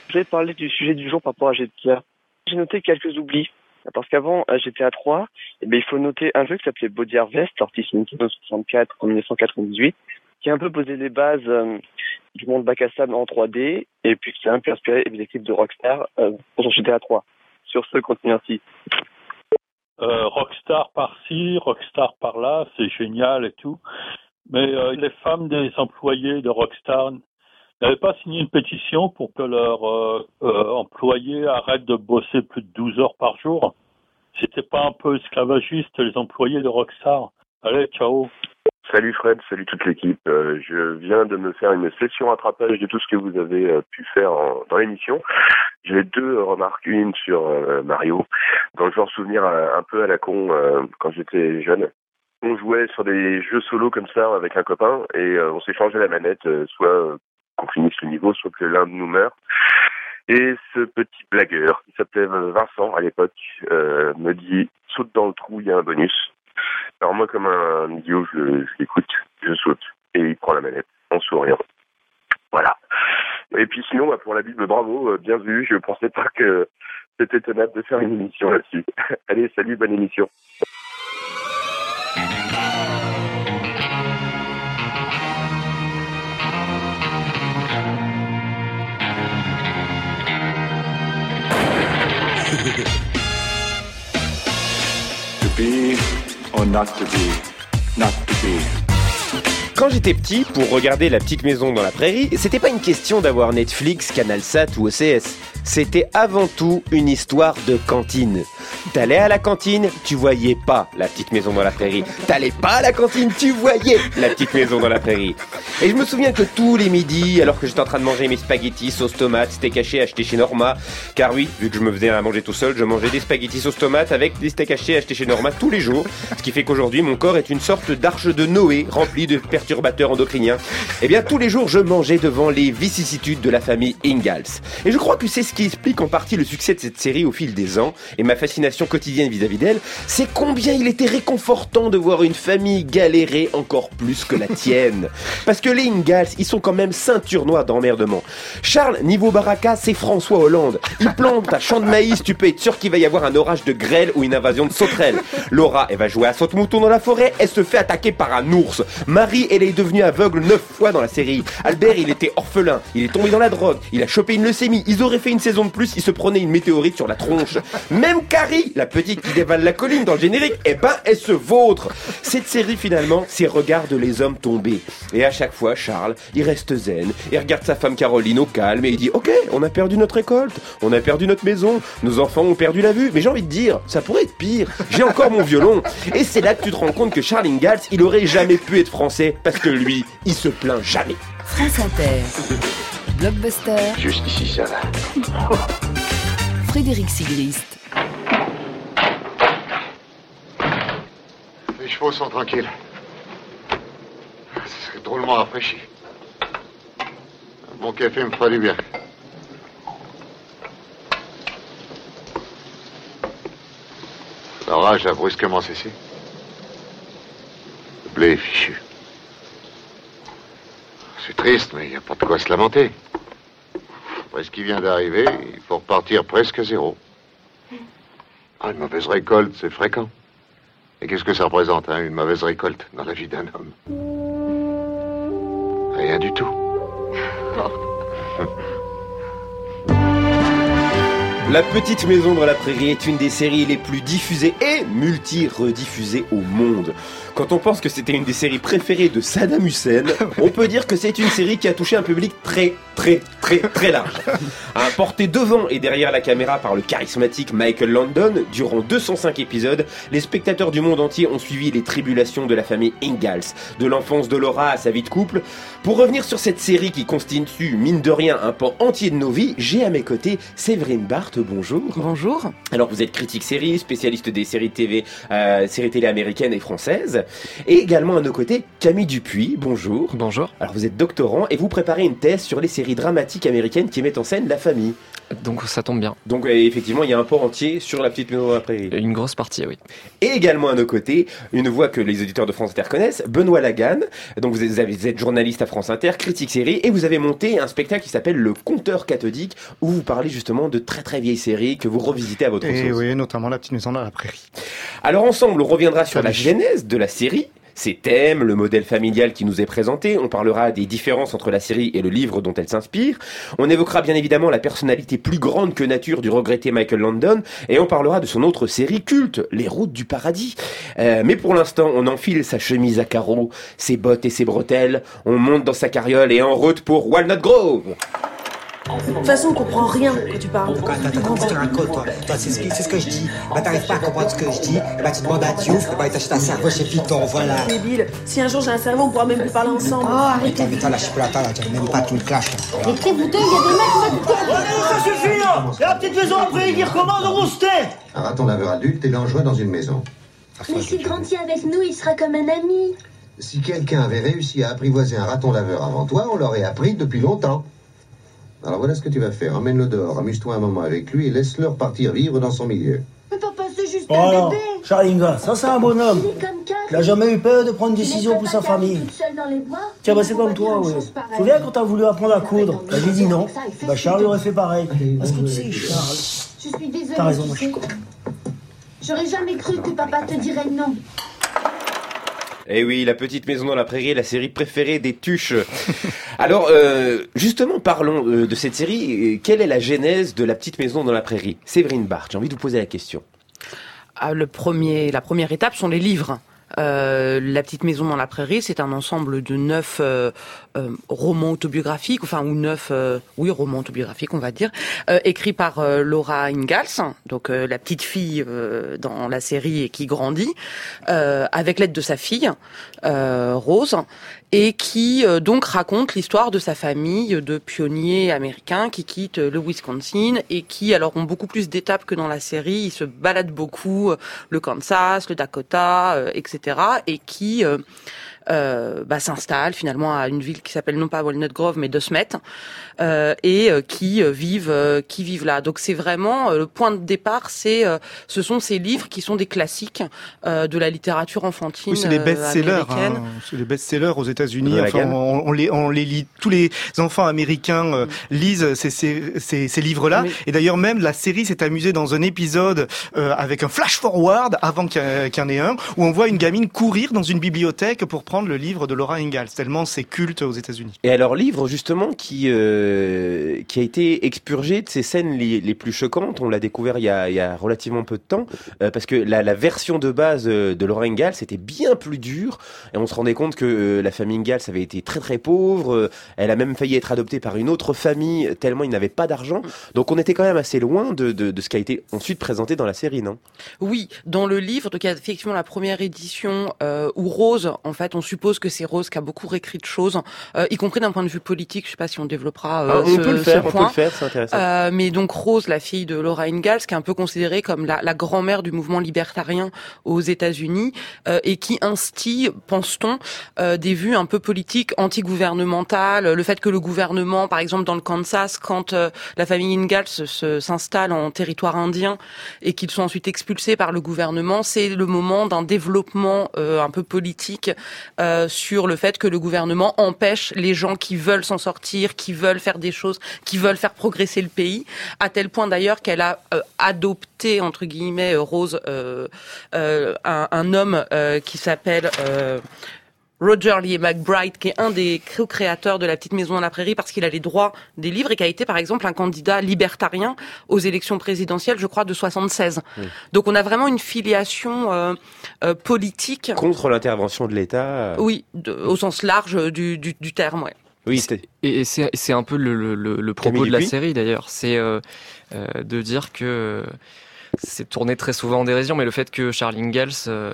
Je vais parler du sujet du jour par rapport à GTA. J'ai noté quelques oublis. Parce qu'avant GTA 3, il faut noter un jeu qui s'appelait Body Harvest, sorti sur Nintendo 64 en 1998, qui a un peu posé les bases du monde bac à sable en 3D, et puis qui a un peu inspiré les équipes de Rockstar pour son GTA 3. Sur ce, continue ainsi. Rockstar par-ci, Rockstar par-là, c'est génial et tout. Mais les femmes des employés de Rockstar n'avaient pas signé une pétition pour que leurs employés arrêtent de bosser plus de 12 heures par jour. C'était pas un peu esclavagiste, les employés de Rockstar? Allez, ciao. Salut Fred, salut toute l'équipe. Je viens de me faire une session rattrapage de tout ce que vous avez pu faire dans l'émission. J'ai deux remarques. Une sur Mario. Dans le genre souvenir un peu à la con quand j'étais jeune. On jouait sur des jeux solo comme ça avec un copain et on s'échangeait la manette, soit qu'on finisse le niveau, soit que l'un de nous meurt. Et ce petit blagueur, qui s'appelait Vincent à l'époque, me dit « saute dans le trou, il y a un bonus ». Alors moi, comme un idiot, je l'écoute, je saute, et il prend la manette, en souriant. Voilà. Et puis sinon, pour la Bible, bravo, bien vu, je pensais pas que c'était tenable de faire une émission là-dessus. Allez, salut, bonne émission. To be or not to be, not to be. Quand j'étais petit, pour regarder La Petite Maison dans la Prairie, c'était pas une question d'avoir Netflix, CanalSat ou OCS. C'était avant tout une histoire de cantine. T'allais à la cantine, tu voyais pas La Petite Maison dans la Prairie. T'allais pas à la cantine, tu voyais La Petite Maison dans la Prairie. Et je me souviens que tous les midis, alors que j'étais en train de manger mes spaghettis sauce tomate, steak haché acheté chez Norma, car oui, vu que je me faisais à manger tout seul, je mangeais des spaghettis sauce tomate avec des steaks hachés achetés chez Norma tous les jours, ce qui fait qu'aujourd'hui mon corps est une sorte d'arche de Noé remplie de perturbateurs endocriniens. Et bien tous les jours je mangeais devant les vicissitudes de la famille Ingalls. Et je crois que c'est ce qui explique en partie le succès de cette série au fil des ans et ma fascination quotidienne vis-à-vis d'elle, c'est combien il était réconfortant de voir une famille galérer encore plus que la tienne. Parce que les Ingalls, ils sont quand même ceinture noire d'emmerdement. Charles, niveau baraka, c'est François Hollande. Il plante un champ de maïs, tu peux être sûr qu'il va y avoir un orage de grêle ou une invasion de sauterelles. Laura, elle va jouer à saute-mouton dans la forêt, elle se fait attaquer par un ours. Marie, elle est devenue aveugle 9 fois dans la série. Albert, il était orphelin, il est tombé dans la drogue, il a chopé une leucémie, ils auraient fait une saison de plus, il se prenait une météorite sur la tronche. Même Carrie, la petite qui dévale la colline dans le générique, elle se vautre. Cette série finalement, c'est regarde les hommes tomber. Et à chaque fois, Charles, il reste zen, il regarde sa femme Caroline au calme et il dit « Ok, on a perdu notre récolte, on a perdu notre maison, nos enfants ont perdu la vue, mais j'ai envie de dire, ça pourrait être pire, j'ai encore mon violon. » Et c'est là que tu te rends compte que Charles Ingalls, il aurait jamais pu être français parce que lui, il se plaint jamais. France Inter, Blockbuster. Juste ici, ça va. Frédéric Sigrist. Les chevaux sont tranquilles. C'est drôlement rafraîchi. Un bon café me fera du bien. L'orage a brusquement cessé. Le blé est fichu. C'est triste, mais il n'y a pas de quoi se lamenter. Après ce qui vient d'arriver, il faut repartir presque à zéro. Une mauvaise récolte, c'est fréquent. Et qu'est-ce que ça représente, une mauvaise récolte dans la vie d'un homme? Rien du tout. La Petite Maison dans la Prairie est une des séries les plus diffusées et multi-rediffusées au monde. Quand on pense que c'était une des séries préférées de Saddam Hussein, on peut dire que c'est une série qui a touché un public très large. Porté devant et derrière la caméra par le charismatique Michael Landon, durant 205 épisodes, les spectateurs du monde entier ont suivi les tribulations de la famille Ingalls, de l'enfance de Laura à sa vie de couple. Pour revenir sur cette série qui constitue, mine de rien, un pan entier de nos vies, j'ai à mes côtés Séverine Barthes. bonjour. Bonjour. Alors vous êtes critique série, spécialiste des séries TV, séries télé américaines et françaises. Et également à nos côtés, Camille Dupuis, bonjour. Bonjour. Alors vous êtes doctorant et vous préparez une thèse sur les séries dramatiques américaines qui mettent en scène la famille. Donc ça tombe bien. Donc effectivement, il y a un pan entier sur La Petite Maison dans la Prairie. Une grosse partie, oui. Et également à nos côtés, une voix que les auditeurs de France Inter connaissent, Benoît Lagan. Donc vous êtes journaliste à France Inter, critique série, et vous avez monté un spectacle qui s'appelle Le Compteur cathodique, où vous parlez justement de très très vieilles séries que vous revisitez à votre sauce. Et oui, notamment La Petite Maison dans la Prairie. Alors ensemble, on reviendra sur la genèse de la série, ses thèmes, le modèle familial qui nous est présenté. On parlera des différences entre la série et le livre dont elle s'inspire. On évoquera bien évidemment la personnalité plus grande que nature du regretté Michael Landon. Et on parlera de son autre série culte, Les Routes du Paradis. Mais pour l'instant, on enfile sa chemise à carreaux, ses bottes et ses bretelles. On monte dans sa carriole et en route pour Walnut Grove. De toute façon, on comprend rien quand tu parles. Attends, tu te racontes, toi. Toi, c'est ce que je dis. Bah, t'arrives pas à comprendre ce que je dis. Bah, tu demandes à Diouf. Bah, il t'achète un cerveau chez Python, voilà. Débile. Si un jour j'ai un cerveau, on pourra même plus parler ensemble. Oh, arrêtez. Mais toi, là, je suis plus là, j'aime même pas tout le clash. Écoutez-vous deux, il y a des mecs qui vont... Allez, ça suffit, là. Et la petite maison après, il recommande au roustet. Un raton laveur adulte est dangereux dans une maison. Mais s'il grandit avec nous, il sera comme un ami. Si quelqu'un avait réussi à apprivoiser un raton laveur avant toi, on l'aurait appris depuis longtemps. Alors voilà ce que tu vas faire. Emmène-le dehors, amuse-toi un moment avec lui et laisse-le repartir vivre dans son milieu. Mais papa, c'est juste un bébé. Charlinga, ça c'est un bonhomme. Il a jamais eu peur de prendre une décision pour sa famille. Tiens, bah c'est comme toi, oui. Tu te souviens quand t'as voulu apprendre à coudre? Bah j'ai dit non. Bah Charles aurait fait pareil. Parce que tu sais, Charles... Je suis désolée. T'as raison, moi je suis con. J'aurais jamais cru que papa te dirait non. Eh oui, La Petite Maison dans la Prairie, la série préférée des tuches. Alors, justement, parlons de cette série. Quelle est la genèse de La Petite Maison dans la Prairie? Séverine Barthes, j'ai envie de vous poser la question. La première étape sont les livres. La Petite Maison dans la Prairie, c'est un ensemble de 9 romans autobiographiques, ou 9 romans autobiographiques, on va dire, écrits par Laura Ingalls, donc la petite fille dans la série et qui grandit, avec l'aide de sa fille, Rose, et qui donc raconte l'histoire de sa famille de pionniers américains qui quittent le Wisconsin et qui alors ont beaucoup plus d'étapes que dans la série. Ils se baladent beaucoup, le Kansas, le Dakota, etc. et qui s'installent finalement à une ville qui s'appelle non pas Walnut Grove mais De Smet, et qui vivent là. Donc c'est vraiment le point de départ, ce sont ces livres qui sont des classiques de la littérature enfantine. Oui, c'est des best-sellers. C'est des best-sellers aux États-Unis. Enfin, on les lit. Tous les enfants américains lisent ces livres-là. Oui. Et d'ailleurs même la série s'est amusée dans un épisode avec un flash-forward avant qu'il y en ait un, où on voit une gamine courir dans une bibliothèque pour prendre le livre de Laura Ingalls, tellement c'est culte aux États-Unis. Et alors livre justement qui a été expurgé de ces scènes les plus choquantes. On l'a découvert il y a relativement peu de temps, parce que la version de base de Laura Ingalls était bien plus dure, et on se rendait compte que la famille Ingalls avait été très très pauvre. Elle a même failli être adoptée par une autre famille tellement ils n'avaient pas d'argent. Donc on était quand même assez loin de ce qui a été ensuite présenté dans la série, non? Oui, dans le livre, donc il y a effectivement la première édition où Rose, en fait, on suppose que c'est Rose qui a beaucoup réécrit de choses, y compris d'un point de vue politique. Je sais pas si on développera on peut le faire, c'est intéressant. Mais donc Rose, la fille de Laura Ingalls, qui est un peu considérée comme la grand-mère du mouvement libertarien aux États-Unis, et qui instille, pense-t-on, des vues un peu politiques, anti-gouvernementales. Le fait que le gouvernement, par exemple dans le Kansas, quand la famille Ingalls s'installe en territoire indien et qu'ils sont ensuite expulsés par le gouvernement, c'est le moment d'un développement un peu politique sur le fait que le gouvernement empêche les gens qui veulent s'en sortir, qui veulent faire des choses, qui veulent faire progresser le pays, à tel point d'ailleurs qu'elle a adopté, entre guillemets, Rose, un homme qui s'appelle... Roger Lee McBride, qui est un des co-créateurs de La Petite Maison dans la Prairie, parce qu'il a les droits des livres et qui a été, par exemple, un candidat libertarien aux élections présidentielles, je crois, de 76. Oui. Donc on a vraiment une filiation politique. Contre l'intervention de l'État. Oui, au sens large du terme, ouais. Oui, et c'est un peu le propos de la série, d'ailleurs. C'est de dire que c'est tourné très souvent en dérision, mais le fait que Charles Ingalls...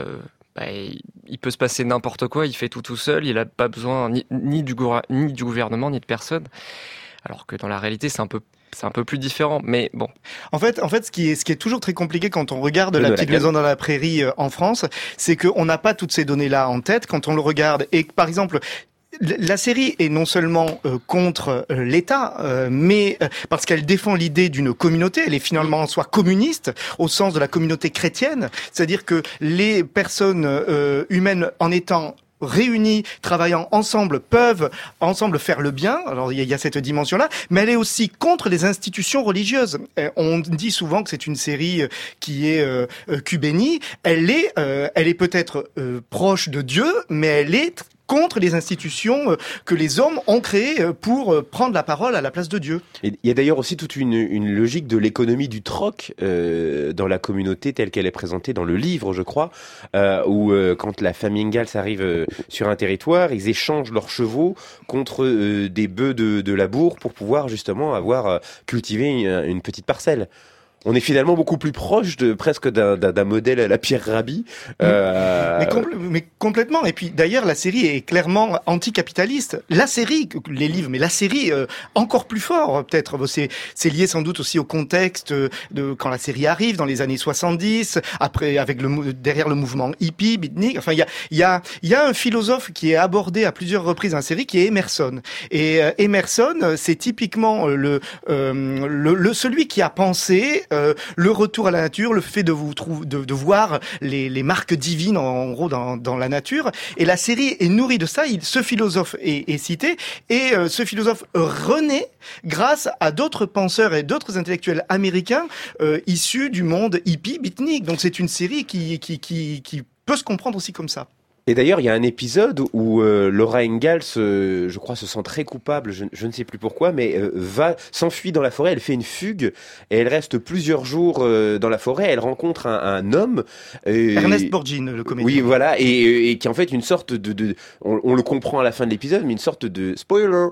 il peut se passer n'importe quoi, il fait tout seul, il n'a pas besoin ni du gouvernement, ni de personne. alors que dans la réalité, c'est un peu plus différent, mais bon. En fait, ce qui est toujours très compliqué quand on regarde La Petite Maison dans la Prairie en France, c'est qu'on n'a pas toutes ces données-là en tête quand on le regarde. Et par exemple, la série est non seulement contre l'État, mais parce qu'elle défend l'idée d'une communauté. Elle est finalement en soi communiste, au sens de la communauté chrétienne. C'est-à-dire que les personnes humaines, en étant réunis, travaillant ensemble, peuvent ensemble faire le bien. Alors il y a cette dimension-là, mais elle est aussi contre les institutions religieuses. On dit souvent que c'est une série qui est cubénie. Elle est peut-être proche de Dieu, mais elle est contre les institutions que les hommes ont créées pour prendre la parole à la place de Dieu. Et il y a d'ailleurs aussi toute une logique de l'économie du troc dans la communauté telle qu'elle est présentée dans le livre, je crois, où quand la famille Ingalls arrive sur un territoire, ils échangent leurs chevaux contre des bœufs de labour pour pouvoir justement avoir cultivé une petite parcelle. On est finalement beaucoup plus proche presque d'un modèle à la Pierre Rabhi. Mais complètement. Et puis d'ailleurs, la série est clairement anticapitaliste. La série, les livres, mais la série encore plus fort peut-être. C'est lié sans doute aussi au contexte de quand la série arrive dans les années 70. Après, avec derrière le mouvement hippie, beatnik. Enfin, il y a un philosophe qui est abordé à plusieurs reprises dans la série, qui est Emerson. Et Emerson, c'est typiquement celui qui a pensé le retour à la nature, le fait de voir les marques divines en gros dans la nature. Et la série est nourrie de ça. Ce philosophe est cité, et ce philosophe renaît grâce à d'autres penseurs et d'autres intellectuels américains issus du monde hippie, beatnik. Donc c'est une série qui peut se comprendre aussi comme ça. Et d'ailleurs, il y a un épisode où Laura Ingalls, je crois, se sent très coupable, je ne sais plus pourquoi, mais s'enfuit dans la forêt, elle fait une fugue, et elle reste plusieurs jours dans la forêt, elle rencontre un homme... Ernest Borgnine, le comédien. Oui, voilà, et qui est en fait une sorte on le comprend à la fin de l'épisode, mais une sorte de spoiler,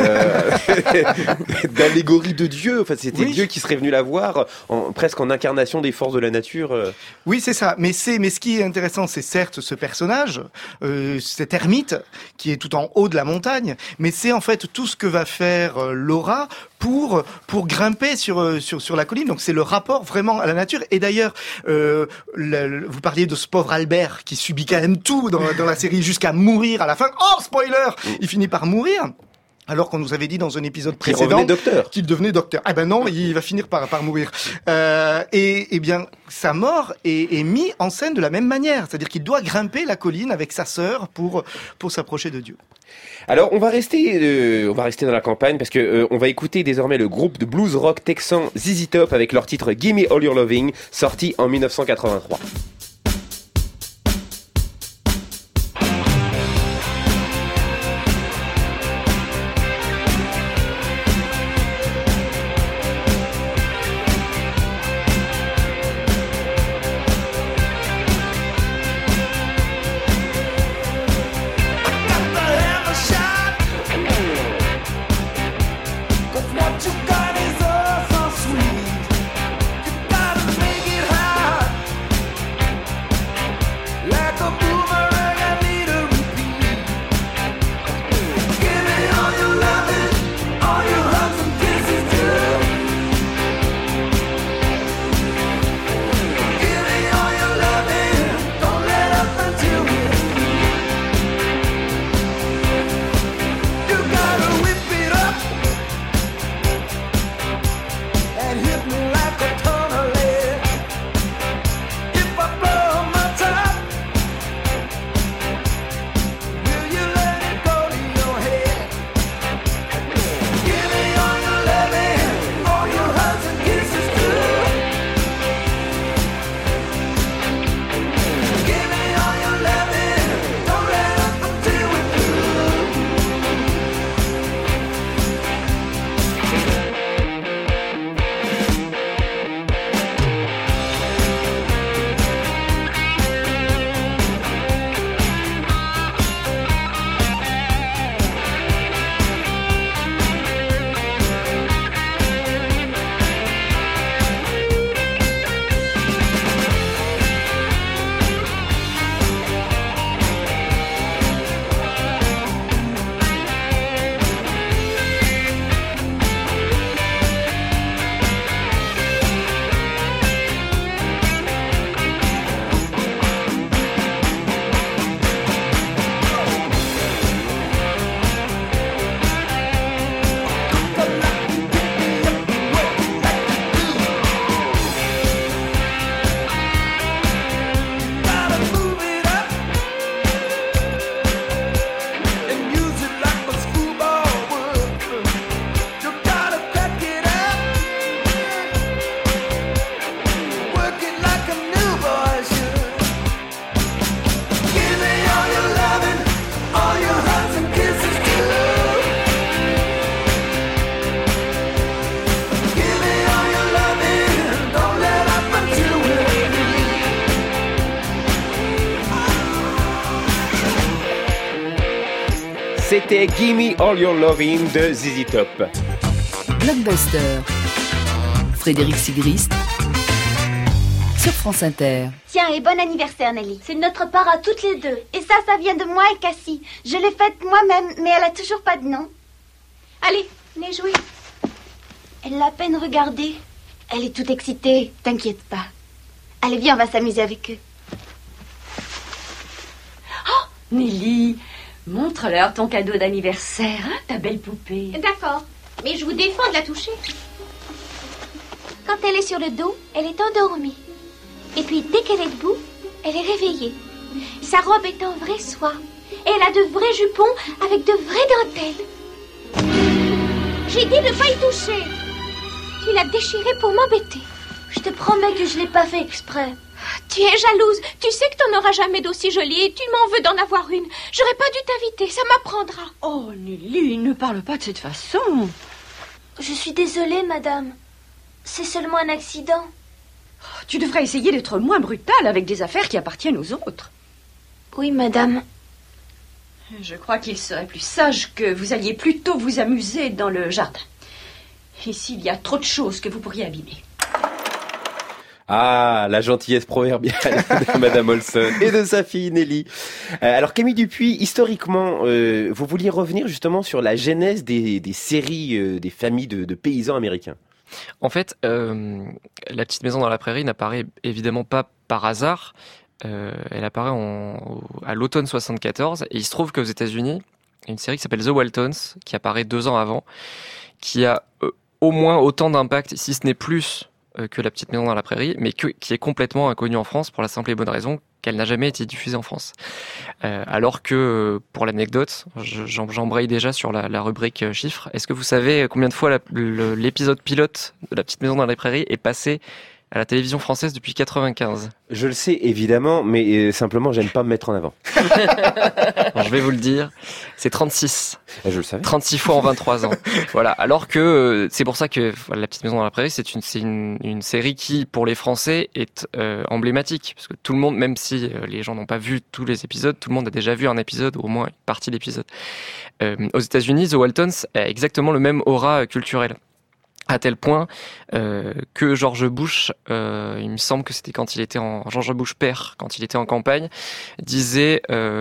d'allégorie de Dieu. Enfin, c'était Dieu qui serait venu la voir, presque en incarnation des forces de la nature. Oui, c'est ça, mais ce qui est intéressant, c'est certes ce personnage, cet ermite qui est tout en haut de la montagne, mais c'est en fait tout ce que va faire Laura pour grimper sur la colline. Donc c'est le rapport vraiment à la nature. Et d'ailleurs, vous parliez de ce pauvre Albert qui subit quand même tout dans la série jusqu'à mourir à la fin. Oh, spoiler! Il finit par mourir. Alors qu'on nous avait dit dans un épisode précédent qu'il devenait docteur. Ah ben non, il va finir par mourir. Et bien, sa mort est mise en scène de la même manière. C'est-à-dire qu'il doit grimper la colline avec sa sœur pour s'approcher de Dieu. Alors, on va rester dans la campagne parce que on va écouter désormais le groupe de blues rock texan ZZ Top avec leur titre Gimme All Your Loving, sorti en 1983. c'était Gimme All Your Lovin' de ZZ Top. Blockbuster. Frédéric Sigrist sur France Inter. Tiens, et bon anniversaire Nelly. C'est notre part à toutes les deux. Et ça vient de moi et Cassie. Je l'ai faite moi-même, mais elle a toujours pas de nom. Allez, venez jouer. Elle l'a à peine regardée. Elle est toute excitée, t'inquiète pas. Allez, viens, on va s'amuser avec eux. Oh, Nelly, montre-leur ton cadeau d'anniversaire, hein, ta belle poupée. D'accord, mais je vous défends de la toucher. Quand elle est sur le dos, elle est endormie. Et puis, dès qu'elle est debout, elle est réveillée. Sa robe est en vraie soie. Et elle a de vrais jupons avec de vraies dentelles. J'ai dit de ne pas y toucher. Tu l'as déchirée pour m'embêter. Je te promets que je l'ai pas fait exprès. Tu es jalouse. Tu sais que t'en auras jamais d'aussi jolie et tu m'en veux d'en avoir une. J'aurais pas dû t'inviter, ça m'apprendra. Oh, Nelly, ne parle pas de cette façon. Je suis désolée, madame. C'est seulement un accident. Tu devrais essayer d'être moins brutale avec des affaires qui appartiennent aux autres. Oui, madame. Je crois qu'il serait plus sage que vous alliez plutôt vous amuser dans le jardin. Ici, il y a trop de choses que vous pourriez abîmer. Ah, la gentillesse proverbiale de Madame Olson et de sa fille Nelly. Alors Camille Dupuis, historiquement, vous vouliez revenir justement sur la genèse des séries des familles de paysans américains. En fait, La petite maison dans la prairie n'apparaît évidemment pas par hasard. Elle apparaît à l'automne 74 et il se trouve qu'aux États-Unis, il y a une série qui s'appelle The Waltons qui apparaît 2 ans avant, qui a au moins autant d'impact, si ce n'est plus, que La petite maison dans la prairie, mais qui est complètement inconnue en France pour la simple et bonne raison qu'elle n'a jamais été diffusée en France. Alors que, pour l'anecdote, j'embraye déjà sur la rubrique chiffres. Est-ce que vous savez combien de fois l'épisode pilote de La petite maison dans la prairie est passé à la télévision française depuis 95? Je le sais évidemment, mais simplement j'aime pas me mettre en avant. Alors, je vais vous le dire, c'est 36. Je le savais. 36 fois en 23 ans. Voilà. Alors que c'est pour ça que La petite maison dans la prairie, c'est une série qui, pour les Français, est emblématique, parce que tout le monde, même si les gens n'ont pas vu tous les épisodes, tout le monde a déjà vu un épisode ou au moins une partie de l'épisode. Aux États-Unis, The Waltons a exactement le même aura culturel. À tel point que George Bush, il me semble que c'était George Bush père, quand il était en campagne, disait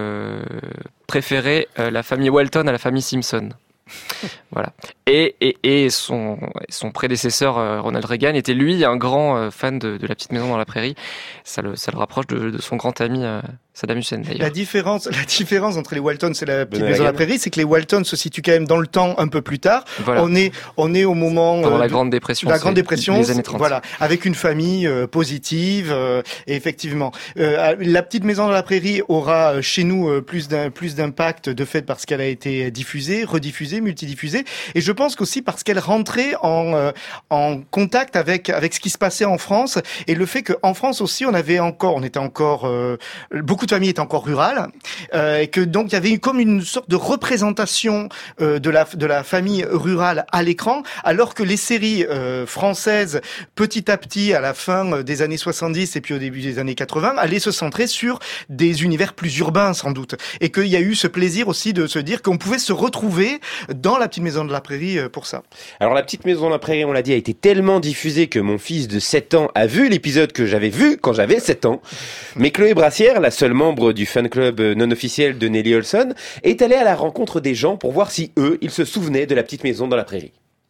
préférer la famille Walton à la famille Simpson. Voilà. Et son prédécesseur Ronald Reagan était lui un grand fan de La petite maison dans la prairie. Ça le rapproche de son grand ami Saddam Hussein d'ailleurs. La différence entre les Waltons et La petite maison dans la prairie, c'est que les Waltons se situent quand même dans le temps un peu plus tard. Voilà. On est au moment pendant la Grande Dépression. La Grande Dépression, les années 30. Voilà, avec une famille positive et effectivement, La petite maison dans la prairie aura chez nous plus d'impact de fait parce qu'elle a été diffusée, rediffusée, multidiffusée, et je pense qu'aussi parce qu'elle rentrait en contact avec ce qui se passait en France, et le fait qu'en France aussi beaucoup de familles étaient encore rurales, et que donc il y avait comme une sorte de représentation de la famille rurale à l'écran, alors que les séries françaises, petit à petit, à la fin des années 70 et puis au début des années 80, allaient se centrer sur des univers plus urbains sans doute, et qu'il y a eu ce plaisir aussi de se dire qu'on pouvait se retrouver dans La petite maison de la prairie pour ça. Alors La petite maison dans la prairie, on l'a dit, a été tellement diffusée que mon fils de 7 ans a vu l'épisode que j'avais vu quand j'avais 7 ans. Mais Chloé Brassière, la seule membre du fan club non officiel de Nelly Olson, est allée à la rencontre des gens pour voir si eux, ils se souvenaient de La petite maison dans la prairie.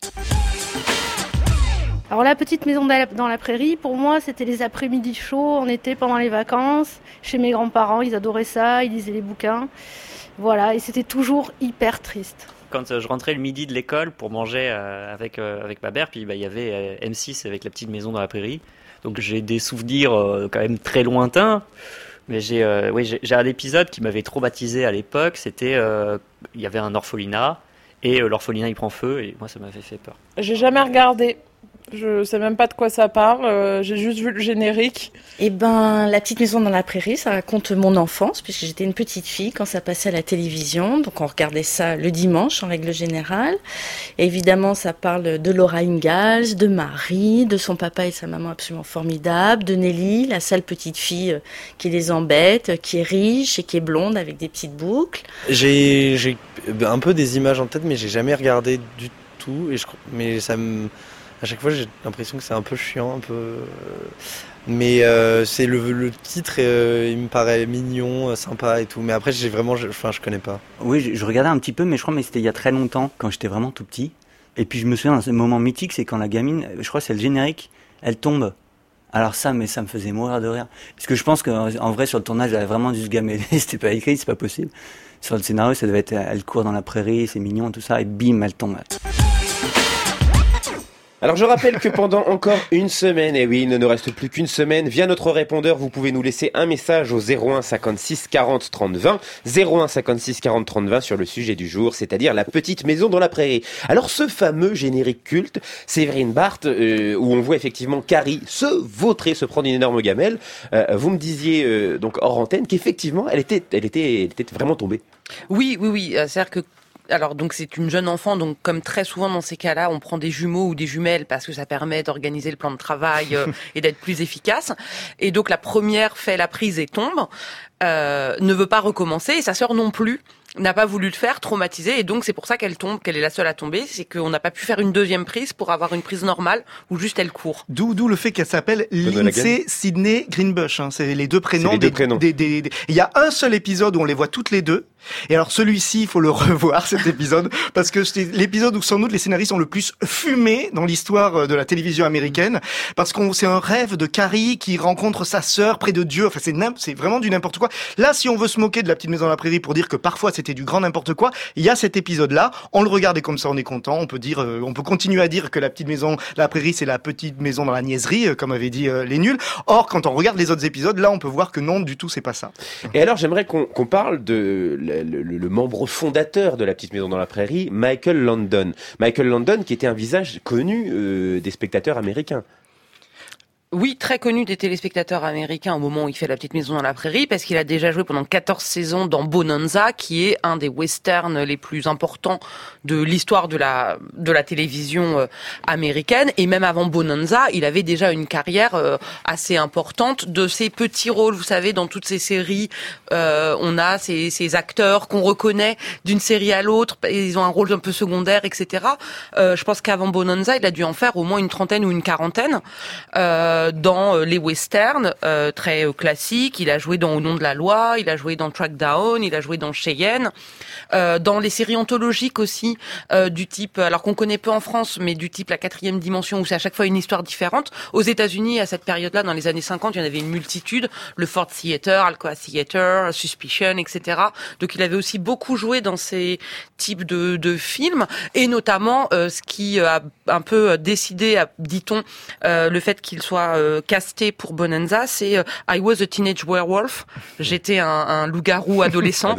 Alors La petite maison dans la prairie, pour moi, c'était les après-midi chauds en été pendant les vacances. Chez mes grands-parents, ils adoraient ça, ils lisaient les bouquins. Voilà, et c'était toujours hyper triste. Quand je rentrais le midi de l'école pour manger avec ma mère, puis il y avait M6 avec La petite maison dans la prairie. Donc j'ai des souvenirs quand même très lointains. Mais j'ai un épisode qui m'avait traumatisé à l'époque. C'était il y avait un orphelinat et l'orphelinat il prend feu et moi ça m'avait fait peur. J'ai jamais regardé. Je sais même pas de quoi ça parle, j'ai juste vu le générique. Eh ben, La Petite Maison dans la Prairie, ça raconte mon enfance, puisque j'étais une petite fille quand ça passait à la télévision. Donc on regardait ça le dimanche en règle générale. Et évidemment, ça parle de Laura Ingalls, de Marie, de son papa et sa maman absolument formidables, de Nelly, la sale petite fille qui les embête, qui est riche et qui est blonde avec des petites boucles. J'ai un peu des images en tête, mais j'ai jamais regardé du tout. Mais ça me... À chaque fois, j'ai l'impression que c'est un peu chiant, un peu. Mais c'est le titre, il me paraît mignon, sympa et tout. Mais après, je connais pas. Oui, je regardais un petit peu, mais je crois que c'était il y a très longtemps, quand j'étais vraiment tout petit. Et puis je me souviens d'un moment mythique, c'est quand la gamine, je crois que c'est le générique, elle tombe. Alors ça me faisait mourir de rire. Parce que je pense qu'en vrai, sur le tournage, elle avait vraiment dû se gamer. C'était pas écrit, c'est pas possible. Sur le scénario, ça devait être, elle court dans la prairie, c'est mignon, tout ça, et bim, elle tombe. Alors je rappelle que pendant encore une semaine, et oui, il ne nous reste plus qu'une semaine, via notre répondeur, vous pouvez nous laisser un message au 01 56 40 30 20, 01 56 40 30 20 sur le sujet du jour, c'est-à-dire La Petite Maison dans la Prairie. Alors ce fameux générique culte, Séverine Barthes, où on voit effectivement Carrie se vautrer, se prendre une énorme gamelle, vous me disiez donc hors antenne qu'effectivement elle était vraiment tombée. Oui, c'est-à-dire que alors donc c'est une jeune enfant, donc comme très souvent dans ces cas-là, on prend des jumeaux ou des jumelles parce que ça permet d'organiser le plan de travail et d'être plus efficace. Et donc la première fait la prise et tombe, ne veut pas recommencer, et sa sœur non plus n'a pas voulu le faire, traumatisée, et donc c'est pour ça qu'elle tombe, qu'elle est la seule à tomber, c'est qu'on n'a pas pu faire une deuxième prise pour avoir une prise normale où juste elle court. D'où le fait qu'elle s'appelle Lindsay Sydney Greenbush, hein. C'est les deux prénoms. Il y a un seul épisode où on les voit toutes les deux. Et alors celui-ci, il faut le revoir, cet épisode, parce que c'est l'épisode où sans doute les scénaristes ont le plus fumé dans l'histoire de la télévision américaine, parce que c'est un rêve de Carrie qui rencontre sa sœur près de Dieu. Enfin, c'est vraiment du n'importe quoi. Là, si on veut se moquer de La Petite Maison dans la Prairie pour dire que parfois c'était du grand n'importe quoi, il y a cet épisode-là. On le regarde et comme ça, on est content. On peut continuer à dire que La Petite Maison dans la Prairie, c'est la petite maison dans la niaiserie, comme avait dit les nuls. Or, quand on regarde les autres épisodes, là, on peut voir que non, du tout, c'est pas ça. Et alors, j'aimerais qu'on parle de le membre fondateur de La Petite Maison dans la Prairie, Michael Landon. Michael Landon, qui était un visage connu des spectateurs américains. Oui, très connu des téléspectateurs américains au moment où il fait La Petite Maison dans la Prairie, parce qu'il a déjà joué pendant 14 saisons dans Bonanza, qui est un des westerns les plus importants de l'histoire de la télévision américaine. Et même avant Bonanza, il avait déjà une carrière assez importante de ses petits rôles. Vous savez, dans toutes ces séries, on a ces acteurs qu'on reconnaît d'une série à l'autre, ils ont un rôle un peu secondaire, etc. Je pense qu'avant Bonanza, il a dû en faire au moins une trentaine ou une quarantaine. Dans les westerns très classiques, il a joué dans Au nom de la loi, il a joué dans Trackdown, il a joué dans Cheyenne, dans les séries anthologiques aussi, du type, alors qu'on connaît peu en France, mais du type La Quatrième Dimension, où c'est à chaque fois une histoire différente. Aux États-Unis, à cette période-là, dans les années 50, il y en avait une multitude, le Ford Theater, Alcoa Theater, Suspicion, etc. Donc il avait aussi beaucoup joué dans ces types de films, et notamment ce qui a un peu décidé, dit-on, le fait qu'il soit casté pour Bonanza, c'est I was a teenage werewolf. J'étais un loup-garou adolescent,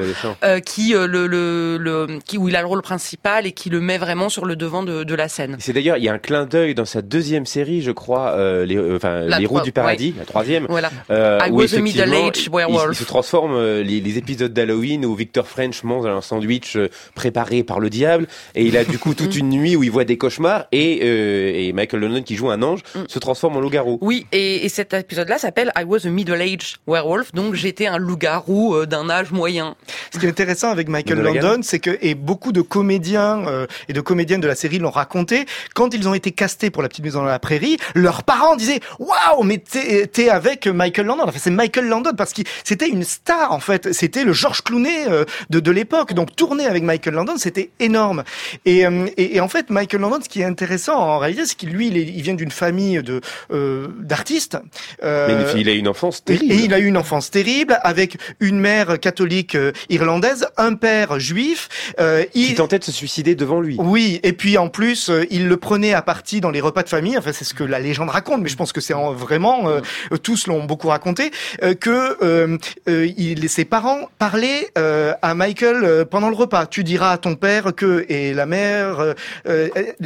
où il a le rôle principal et qui le met vraiment sur le devant de la scène. C'est d'ailleurs, il y a un clin d'œil dans sa deuxième série, je crois, les Routes du Paradis, ouais. La troisième. Voilà. I was a middle-aged werewolf. Il se transforme les épisodes d'Halloween où Victor French mange un sandwich préparé par le diable, et il a du coup toute une nuit où il voit des cauchemars, et Michael Landon, qui joue un ange, se transforme en loup-garou. Oui, et cet épisode-là s'appelle I was a middle-aged werewolf, donc j'étais un loup-garou d'un âge moyen. Ce qui est intéressant avec Michael Landon, c'est que, et beaucoup de comédiens et de comédiennes de la série l'ont raconté, quand ils ont été castés pour La Petite Maison dans la Prairie, leurs parents disaient « Waouh, mais t'es avec Michael Landon !» Enfin, c'est Michael Landon, parce que c'était une star, en fait. C'était le George Clooney de l'époque. Donc, tourner avec Michael Landon, c'était énorme. Et en fait, Michael Landon, ce qui est intéressant, en réalité, c'est qu'il vient d'une famille d'artistes. Mais il a eu une enfance terrible. Et il a eu une enfance terrible avec une mère catholique irlandaise, un père juif. Qui tentait de se suicider devant lui. Oui, et puis en plus, il le prenait à partie dans les repas de famille. Enfin, c'est ce que la légende raconte, mais je pense que c'est vraiment, tous l'ont beaucoup raconté, que ses parents parlaient à Michael pendant le repas. Tu diras à ton père que, et la mère, le père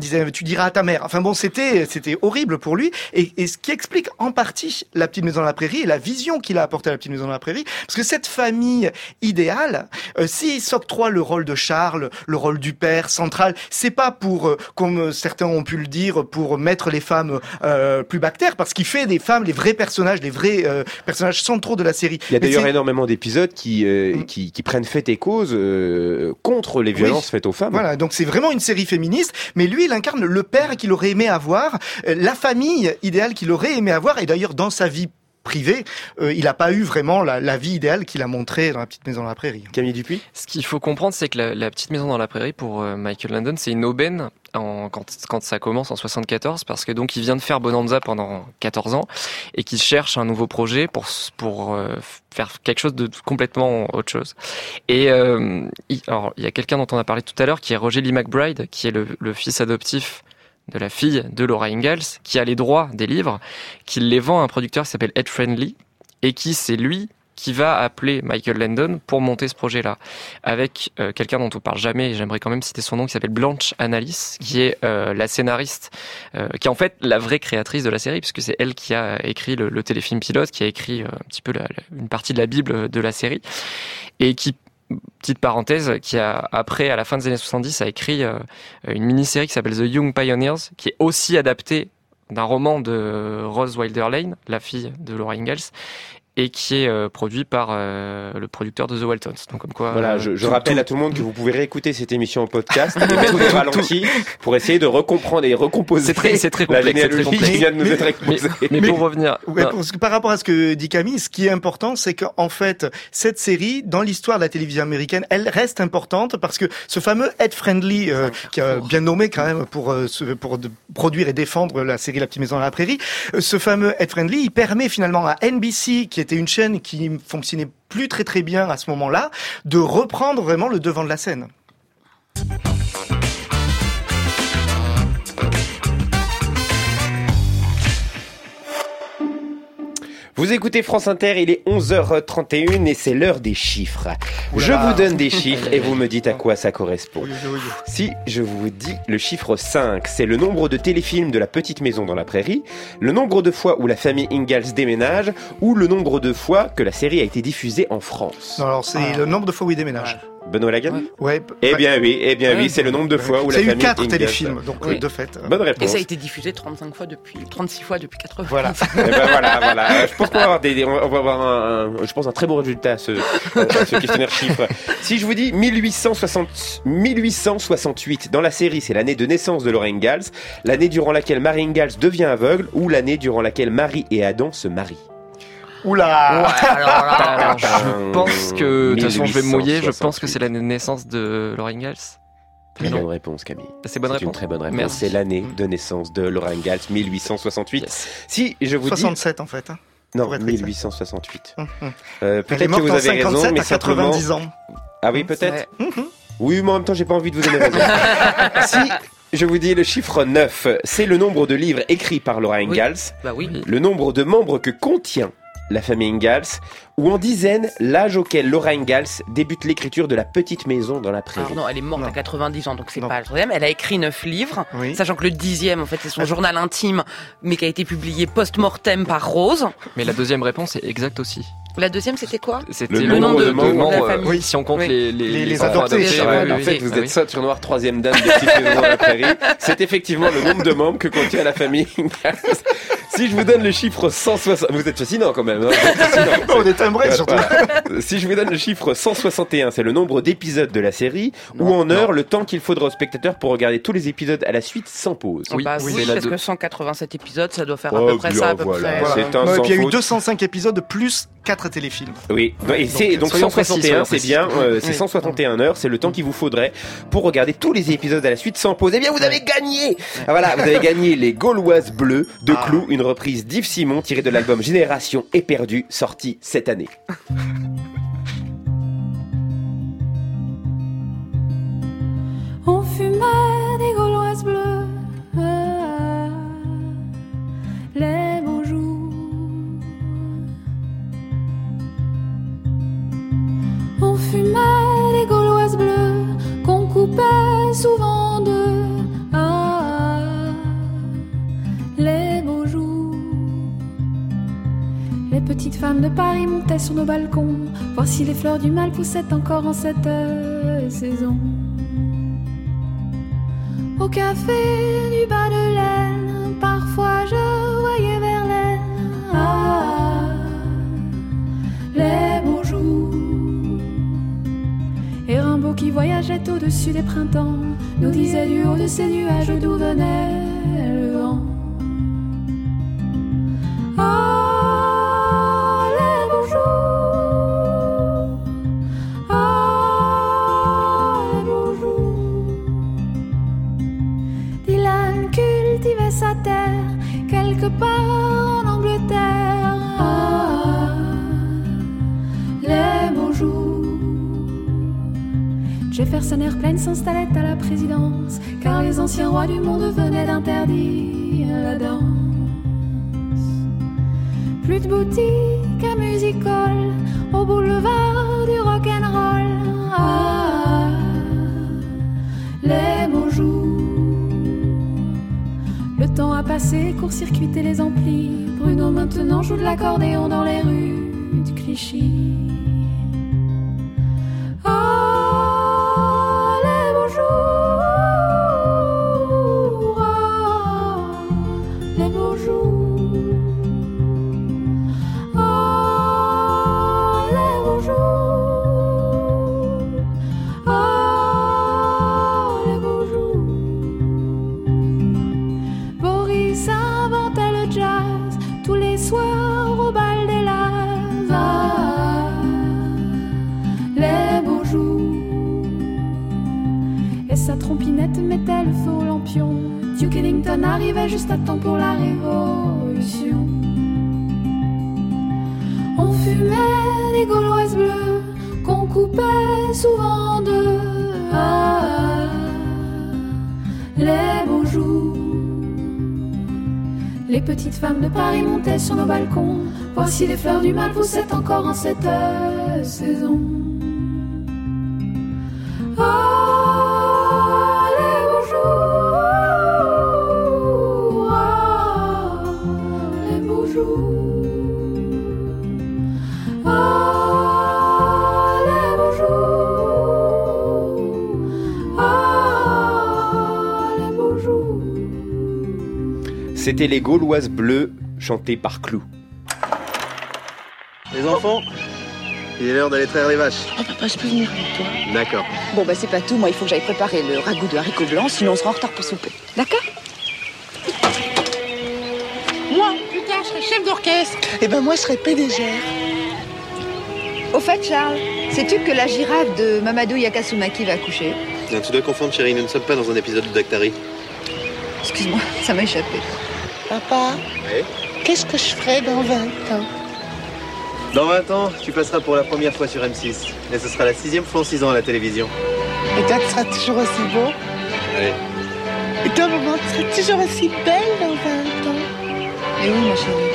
disait tu diras à ta mère. Enfin bon, c'était horrible pour lui. Et ce qui explique en partie La Petite Maison dans la Prairie et la vision qu'il a apportée à La Petite Maison dans la Prairie, parce que cette famille idéale, s'il s'octroie le rôle de Charles, le rôle du père central, c'est pas pour, comme certains ont pu le dire, pour mettre les femmes plus bactères, parce qu'il fait des femmes les vrais personnages, les vrais personnages centraux de la série. Il y a d'ailleurs énormément d'épisodes qui prennent fait et cause contre les violences faites aux femmes. Voilà, donc c'est vraiment une série féministe, mais lui, il incarne le père qu'il aurait aimé avoir, la famille idéale qu'il aurait aimé avoir, et d'ailleurs dans sa vie privée, il n'a pas eu vraiment la vie idéale qu'il a montrée dans La Petite Maison dans la Prairie. Camille Dupuis ? Ce qu'il faut comprendre, c'est que la Petite Maison dans la Prairie, pour Michael Landon, c'est une aubaine quand ça commence en 74, parce que donc il vient de faire Bonanza pendant 14 ans et qu'il cherche un nouveau projet pour faire quelque chose de complètement autre chose. Et alors il y a quelqu'un dont on a parlé tout à l'heure qui est Roger Lee McBride, qui est le fils adoptif de la fille de Laura Ingalls, qui a les droits des livres, qui les vend à un producteur qui s'appelle Ed Friendly, et c'est lui qui va appeler Michael Landon pour monter ce projet-là, avec quelqu'un dont on parle jamais, et j'aimerais quand même citer son nom, qui s'appelle Blanche Annalise, qui est la scénariste, qui est en fait la vraie créatrice de la série, puisque c'est elle qui a écrit le téléfilm pilote, qui a écrit un petit peu une partie de la Bible de la série, et qui, petite parenthèse, qui a, après, à la fin des années 70, a écrit une mini-série qui s'appelle The Young Pioneers, qui est aussi adaptée d'un roman de Rose Wilder Lane, la fille de Laura Ingalls, et qui est produit par le producteur de The Waltons. Donc comme quoi. Voilà, je rappelle à tout le monde que vous pouvez réécouter cette émission en podcast et mettre des ralentis pour essayer de recomprendre et recomposer c'est très complexe, la généalogie qui vient de nous être exposée. Mais pour revenir, parce que par rapport à ce que dit Camille, ce qui est important, c'est qu'en fait cette série, dans l'histoire de la télévision américaine, elle reste importante parce que ce fameux Ed Friendly, qui a bien nommé quand même pour produire et défendre la série La Petite Maison dans la Prairie, ce fameux Ed Friendly, il permet finalement à NBC, qui était une chaîne qui fonctionnait plus très très bien à ce moment-là, de reprendre vraiment le devant de la scène. Vous écoutez France Inter, il est 11h31 et c'est l'heure des chiffres. Je vous donne des chiffres et vous me dites à quoi ça correspond. Si je vous dis le chiffre 5, c'est le nombre de téléfilms de La Petite Maison dans la Prairie, le nombre de fois où la famille Ingalls déménage ou le nombre de fois que la série a été diffusée en France. Non, alors c'est le nombre de fois où il déménage. Benoît Lagan ? Ouais. Eh bien oui, c'est le nombre de fois où la famille Ingalls... Ça a eu 4 Ingalls... téléfilms, donc de fait. Bonne réponse. Et ça a été diffusé 36 fois depuis 80. Voilà. Et ben voilà. Je pense qu'on va avoir je pense un très bon résultat à ce questionnaire chiffre. Si je vous dis 1868 dans la série, c'est l'année de naissance de Laura Ingalls, l'année durant laquelle Mary Ingalls devient aveugle ou l'année durant laquelle Marie et Adam se marient. Oula! Ouais, alors, je pense que, de toute façon, je vais me mouiller, je pense que c'est l'année de naissance de Laura Ingalls. Très bonne réponse, Camille. C'est bonne réponse. Une très bonne réponse. Merci. C'est l'année de naissance de Laura Ingalls, 1868. Yes. Si je vous 67 en fait. Non, 1868. Elle peut-être est morte que vous en avez 57 raison, mais à 90 ans. Ah oui, peut-être. Oui, mais en même temps, j'ai pas envie de vous donner raison. Si je vous dis le chiffre 9, c'est le nombre de livres écrits par Laura Ingalls. Oui. Le nombre de membres que contient la famille Ingalls, ou en dizaines, l'âge auquel Laura Ingalls débute l'écriture de La Petite Maison dans la Prairie. Alors non, elle est morte à 90 ans, donc c'est pas le problème. Elle a écrit 9 livres, oui. Sachant que le 10e, en fait, c'est son journal intime, mais qui a été publié post-mortem par Rose. Mais la deuxième réponse est exacte aussi. La deuxième, c'était quoi? C'était le nombre de membres, la famille. Oui, si on compte les adoptés. En fait, vous êtes ça sur noir, troisième dame de Petite Maison dans la Prairie. C'est effectivement le nombre de membres que contient la famille Ingalls. Si je vous donne le chiffre 160, vous êtes fascinant quand même. Hein, on est timbré surtout. Si je vous donne le chiffre 161, c'est le nombre d'épisodes de la série, ou en heure, le temps qu'il faudra aux spectateurs pour regarder tous les épisodes à la suite sans pause. Oui, parce que 187 épisodes, ça doit faire à peu près ça, à peu près. C'est un et sans puis il y a eu faute. 205 épisodes plus 4 téléfilms. Oui, donc 161, c'est bien, c'est 161 heures, c'est le temps qu'il vous faudrait pour regarder tous les épisodes à la suite sans pause. Eh bien, vous avez gagné! Ah, voilà, vous avez gagné Les Gauloises Bleues de Clou, une reprise d'Yves Simon tirée de l'album Génération éperdue, sorti cette année. On fumait des Gauloises bleues, les beaux jours. On fumait des Gauloises bleues qu'on coupait souvent de femmes de Paris montaient sur nos balcons, voir si les fleurs du mal poussaient encore en cette saison. Au café du bas de laine, parfois je voyais Verlaine. Ah, les beaux jours. Et Rimbaud qui voyageait au-dessus des printemps nous disait du haut de ces nuages d'où venait le vent. Ah, les beaux jours. Ah, les beaux jours. Dylan cultivait sa terre quelque part en Angleterre. Ah, les beaux jours. Jefferson Airplane s'installait à la présidence, car les anciens rois du monde venaient d'interdire la danse. Plus de boutiques à music hall, au boulevard du rock'n'roll. Ah, les beaux jours. Le temps a passé, court-circuité les amplis. Bruno maintenant joue de l'accordéon dans les rues du Clichy. Sa trompinette mettait le feu au lampion. Duke Ellington arrivait juste à temps pour la révolution. On fumait des gauloises bleues qu'on coupait souvent en deux. Ah, les beaux jours. Les petites femmes de Paris montaient sur nos balcons, voir si les fleurs du mal poussaient encore en cette saison. Ah, C'était les Gauloises bleues, chantées par Clou. Les enfants, il est l'heure d'aller traire les vaches. Oh papa, je peux venir avec toi? D'accord. Bon bah c'est pas tout, moi il faut que j'aille préparer le ragoût de haricots blancs, sinon on sera en retard pour souper. D'accord? Moi, plus tard, je serai chef d'orchestre. Eh ben moi je serai PDG. Au fait Charles, sais-tu que la girafe de Mamadou Yakasumaki va accoucher? Non, tu dois confondre chérie, nous ne sommes pas dans un épisode de Dactari. Excuse-moi, ça m'a échappé. Papa, Oui. qu'est-ce que je ferai dans 20 ans? Dans 20 ans, tu passeras pour la première fois sur M6. Et ce sera la 6e fois en 6 ans à la télévision. Et toi, tu seras toujours aussi beau? Allez. Et toi, maman, tu seras toujours aussi belle dans 20 ans? Et oui, ma chérie.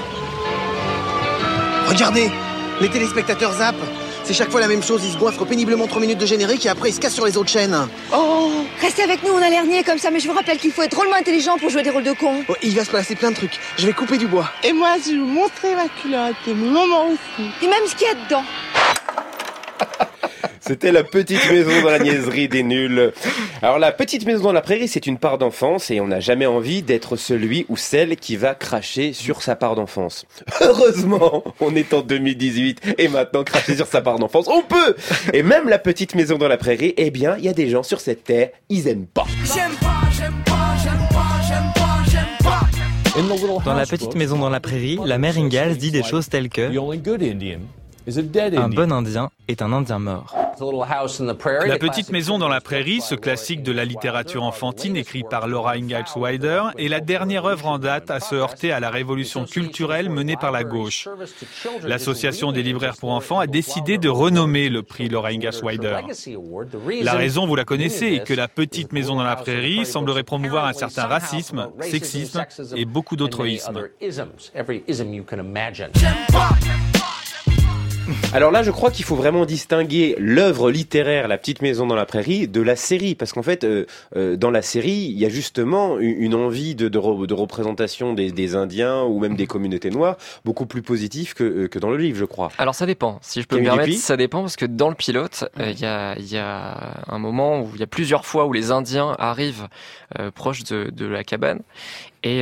Regardez, les téléspectateurs zappent. C'est chaque fois la même chose, ils se goinfrent péniblement 3 minutes de générique et après ils se cassent sur les autres chaînes. Oh, restez avec nous, on a l'air niais comme ça, mais je vous rappelle qu'il faut être drôlement intelligent pour jouer des rôles de cons. Oh, il va se passer plein de trucs, je vais couper du bois. Et moi, je vais vous montrer ma culotte, et maman aussi. Et même ce qu'il y a dedans. C'était La Petite Maison dans la niaiserie des nuls. Alors La Petite Maison dans la prairie, c'est une part d'enfance et on n'a jamais envie d'être celui ou celle qui va cracher sur sa part d'enfance. Heureusement, on est en 2018 et maintenant cracher sur sa part d'enfance, on peut. Et même La Petite Maison dans la prairie, eh bien, il y a des gens sur cette terre, ils aiment pas. J'aime pas, j'aime pas, j'aime pas, j'aime pas, j'aime pas. Dans La Petite Maison dans la prairie, la mère Ingalls dit des choses telles que un bon Indien est un Indien mort. La Petite Maison dans la prairie, ce classique de la littérature enfantine écrit par Laura Ingalls Wilder, est la dernière œuvre en date à se heurter à la révolution culturelle menée par la gauche. L'Association des libraires pour enfants a décidé de renommer le prix Laura Ingalls Wilder. La raison, vous la connaissez, est que La Petite Maison dans la prairie semblerait promouvoir un certain racisme, sexisme et beaucoup d'autres ismes. Alors là, je crois qu'il faut vraiment distinguer l'œuvre littéraire La Petite Maison dans la Prairie de la série, parce qu'en fait, dans la série, il y a justement une envie de représentation des Indiens ou même des communautés noires beaucoup plus positive que dans le livre, je crois. Alors ça dépend, si je peux me permettre, ça dépend parce que dans le pilote, il y a un moment où il y a plusieurs fois où les Indiens arrivent proches de la cabane et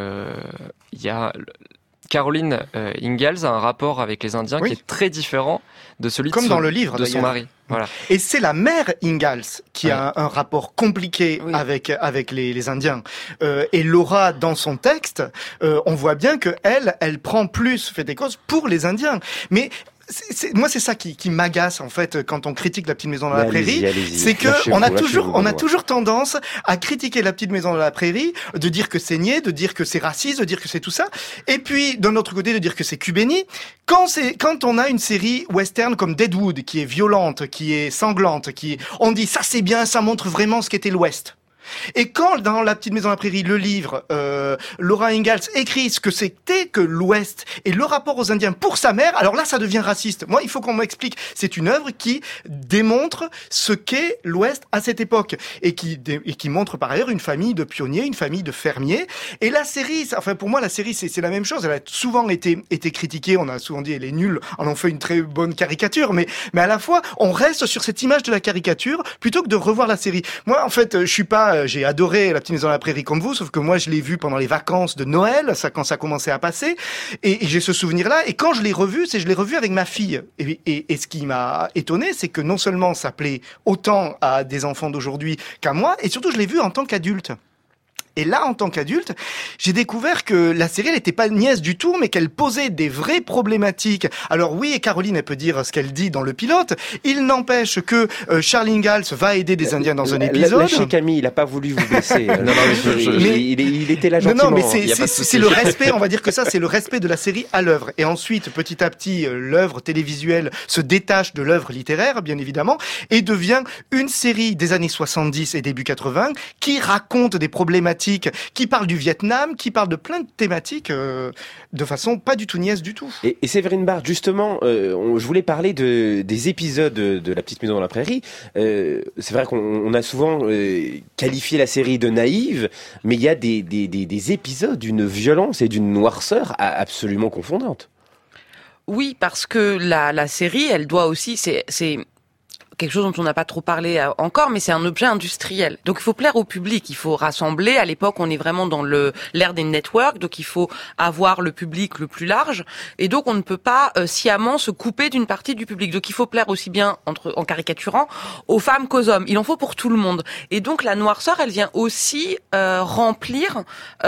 il y a Caroline Ingalls a un rapport avec les Indiens qui est très différent de celui comme dans le livre, de son mari. Voilà. Et c'est la mère Ingalls qui a un rapport compliqué avec les Indiens. Et Laura, dans son texte, on voit bien que elle prend plus fait des causes pour les Indiens. Mais moi, c'est ça qui m'agace en fait quand on critique La Petite Maison dans la Prairie, c'est que on a toujours tendance à critiquer La Petite Maison dans la Prairie, de dire que c'est niais, de dire que c'est raciste, de dire que c'est tout ça, et puis d'un autre côté de dire que c'est cubéni. Quand on a une série western comme Deadwood qui est violente, qui est sanglante, on dit ça c'est bien, ça montre vraiment ce qu'était l'Ouest. Et quand dans La Petite Maison dans la Prairie, le livre, Laura Ingalls écrit ce que c'était que l'Ouest et le rapport aux Indiens pour sa mère, alors là ça devient raciste. Moi, il faut qu'on m'explique. C'est une œuvre qui démontre ce qu'est l'Ouest à cette époque et qui montre par ailleurs une famille de pionniers, une famille de fermiers. Et la série, enfin pour moi la série c'est la même chose. Elle a souvent été critiquée. On a souvent dit elle est nulle. On en fait une très bonne caricature, mais à la fois on reste sur cette image de la caricature plutôt que de revoir la série. Moi en fait j'ai adoré La Petite Maison dans la Prairie comme vous, sauf que moi je l'ai vu pendant les vacances de Noël, quand ça commençait à passer, et j'ai ce souvenir-là. Et quand je l'ai revu, je l'ai revu avec ma fille. Et ce qui m'a étonné, c'est que non seulement ça plaît autant à des enfants d'aujourd'hui qu'à moi, et surtout je l'ai vu en tant qu'adulte. Et là, en tant qu'adulte, j'ai découvert que la série, elle n'était pas niaise du tout, mais qu'elle posait des vraies problématiques. Alors oui, et Caroline, elle peut dire ce qu'elle dit dans le pilote. Il n'empêche que Charles Ingalls va aider des Indiens dans un épisode. Lâchez Camille, il n'a pas voulu vous blesser. Il était là gentiment. Non, mais c'est le respect, on va dire que ça, c'est le respect de la série à l'œuvre. Et ensuite, petit à petit, l'œuvre télévisuelle se détache de l'œuvre littéraire, bien évidemment, et devient une série des années 70 et début 80 qui raconte des problématiques, qui parle du Vietnam, qui parle de plein de thématiques de façon pas du tout niaise du tout. Et Séverine Barthes, justement, je voulais parler des épisodes de La Petite Maison dans la Prairie. C'est vrai qu'on a souvent qualifié la série de naïve, mais il y a des épisodes d'une violence et d'une noirceur absolument confondantes. Oui, parce que la série, elle doit aussi, c'est quelque chose dont on n'a pas trop parlé encore, mais c'est un objet industriel. Donc il faut plaire au public, il faut rassembler. À l'époque, on est vraiment dans l'ère des networks, donc il faut avoir le public le plus large. Et donc on ne peut pas sciemment se couper d'une partie du public. Donc il faut plaire aussi bien, en caricaturant, aux femmes qu'aux hommes. Il en faut pour tout le monde. Et donc la noirceur, elle vient aussi remplir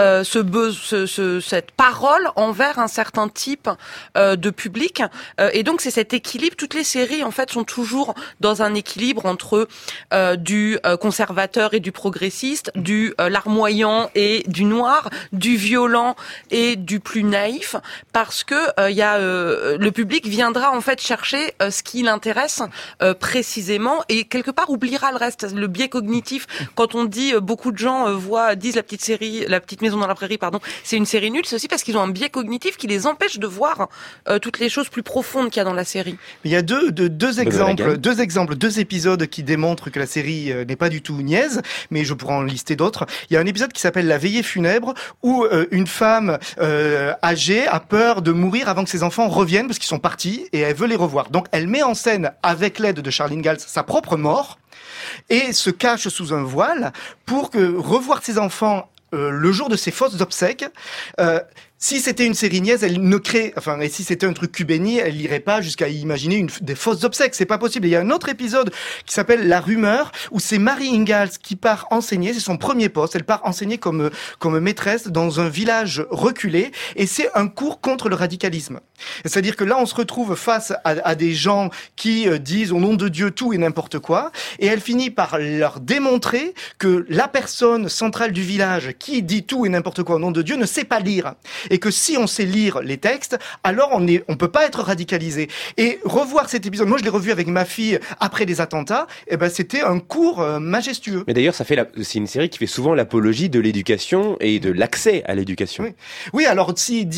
cette parole envers un certain type de public. Et donc c'est cet équilibre. Toutes les séries, en fait, sont toujours dans un équilibre entre du conservateur et du progressiste, du larmoyant et du noir, du violent et du plus naïf, parce que le public viendra en fait chercher ce qui l'intéresse précisément et quelque part oubliera le reste. Le biais cognitif, quand on dit beaucoup de gens disent La Petite Maison dans la Prairie, c'est une série nulle, c'est aussi parce qu'ils ont un biais cognitif qui les empêche de voir toutes les choses plus profondes qu'il y a dans la série. Il y a deux exemples, deux épisodes qui démontrent que la série n'est pas du tout niaise, mais je pourrais en lister d'autres. Il y a un épisode qui s'appelle La Veillée funèbre, où une femme âgée a peur de mourir avant que ses enfants reviennent parce qu'ils sont partis et elle veut les revoir. Donc elle met en scène, avec l'aide de Charles Ingalls, sa propre mort et se cache sous un voile pour revoir ses enfants le jour de ses fausses obsèques. Si c'était une série niaise, et si c'était un truc cubéni, elle n'irait pas jusqu'à imaginer des fausses obsèques. C'est pas possible. Et il y a un autre épisode qui s'appelle La Rumeur, où c'est Mary Ingalls qui part enseigner. C'est son premier poste. Elle part enseigner comme maîtresse dans un village reculé. Et c'est un cours contre le radicalisme. C'est-à-dire que là, on se retrouve face à des gens qui disent au nom de Dieu tout et n'importe quoi. Et elle finit par leur démontrer que la personne centrale du village qui dit tout et n'importe quoi au nom de Dieu ne sait pas lire. et que si on sait lire les textes, alors on peut pas être radicalisé. Et revoir cet épisode, moi je l'ai revu avec ma fille après les attentats, et ben c'était un cours majestueux. Mais d'ailleurs, c'est une série qui fait souvent l'apologie de l'éducation et de l'accès à l'éducation. Oui, alors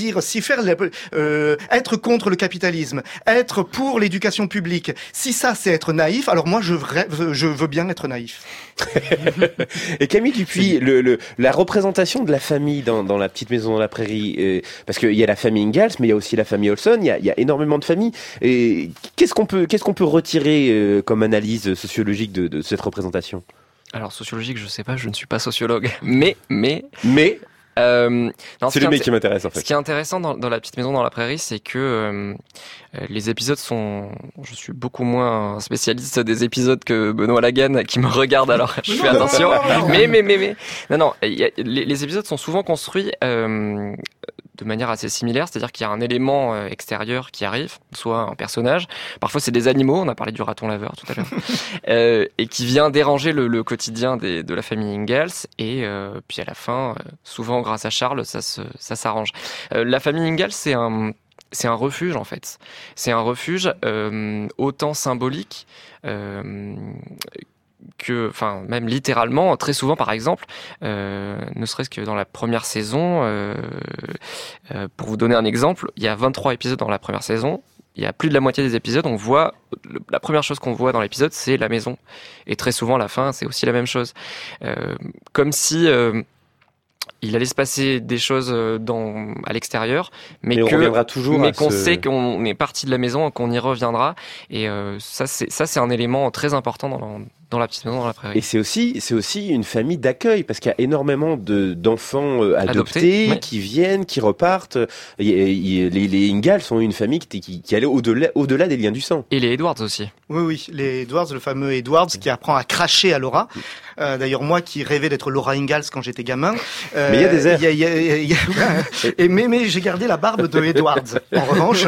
être contre le capitalisme, être pour l'éducation publique, si ça c'est être naïf, alors moi je veux bien être naïf. Et Camille Dupuis, la représentation de la famille dans La Petite Maison dans la Prairie, parce qu'il y a la famille Ingalls, mais il y a aussi la famille Olson, il y a énormément de familles. Et qu'est-ce qu'on peut retirer comme analyse sociologique de cette représentation ? Alors sociologique, je sais pas, je ne suis pas sociologue, mais non, c'est le mec qui m'intéresse en fait. Ce qui est intéressant dans La Petite Maison dans la Prairie, c'est que les épisodes sont... Je suis beaucoup moins spécialiste des épisodes que Benoît Lagan qui me regarde, alors je fais attention. Mais non, les épisodes sont souvent construits de manière assez similaire, c'est-à-dire qu'il y a un élément extérieur qui arrive, soit un personnage, parfois c'est des animaux, on a parlé du raton laveur tout à l'heure, et qui vient déranger le quotidien de la famille Ingalls, et puis à la fin, souvent grâce à Charles, ça s'arrange. La famille Ingalls, c'est un refuge en fait. C'est un refuge autant symbolique que, enfin, même littéralement, très souvent, par exemple, ne serait-ce que dans la première saison, pour vous donner un exemple, il y a 23 épisodes dans la première saison. Il y a plus de la moitié des épisodes, la première chose qu'on voit dans l'épisode, c'est la maison. Et très souvent, la fin, c'est aussi la même chose. Comme si il allait se passer des choses à l'extérieur, mais qu'on sait qu'on est parti de la maison et qu'on y reviendra. Et ça, c'est un élément très important dans La Petite Maison dans la Prairie. Et c'est aussi une famille d'accueil, parce qu'il y a énormément d'enfants adoptés qui viennent, qui repartent. Les Ingalls sont une famille qui allait au-delà des liens du sang. Et les Edwards aussi. Oui, les Edwards, le fameux Edwards qui apprend à cracher à Laura. D'ailleurs, moi qui rêvais d'être Laura Ingalls quand j'étais gamin. Mais il y a des airs. Mais j'ai gardé la barbe de Edwards. En revanche,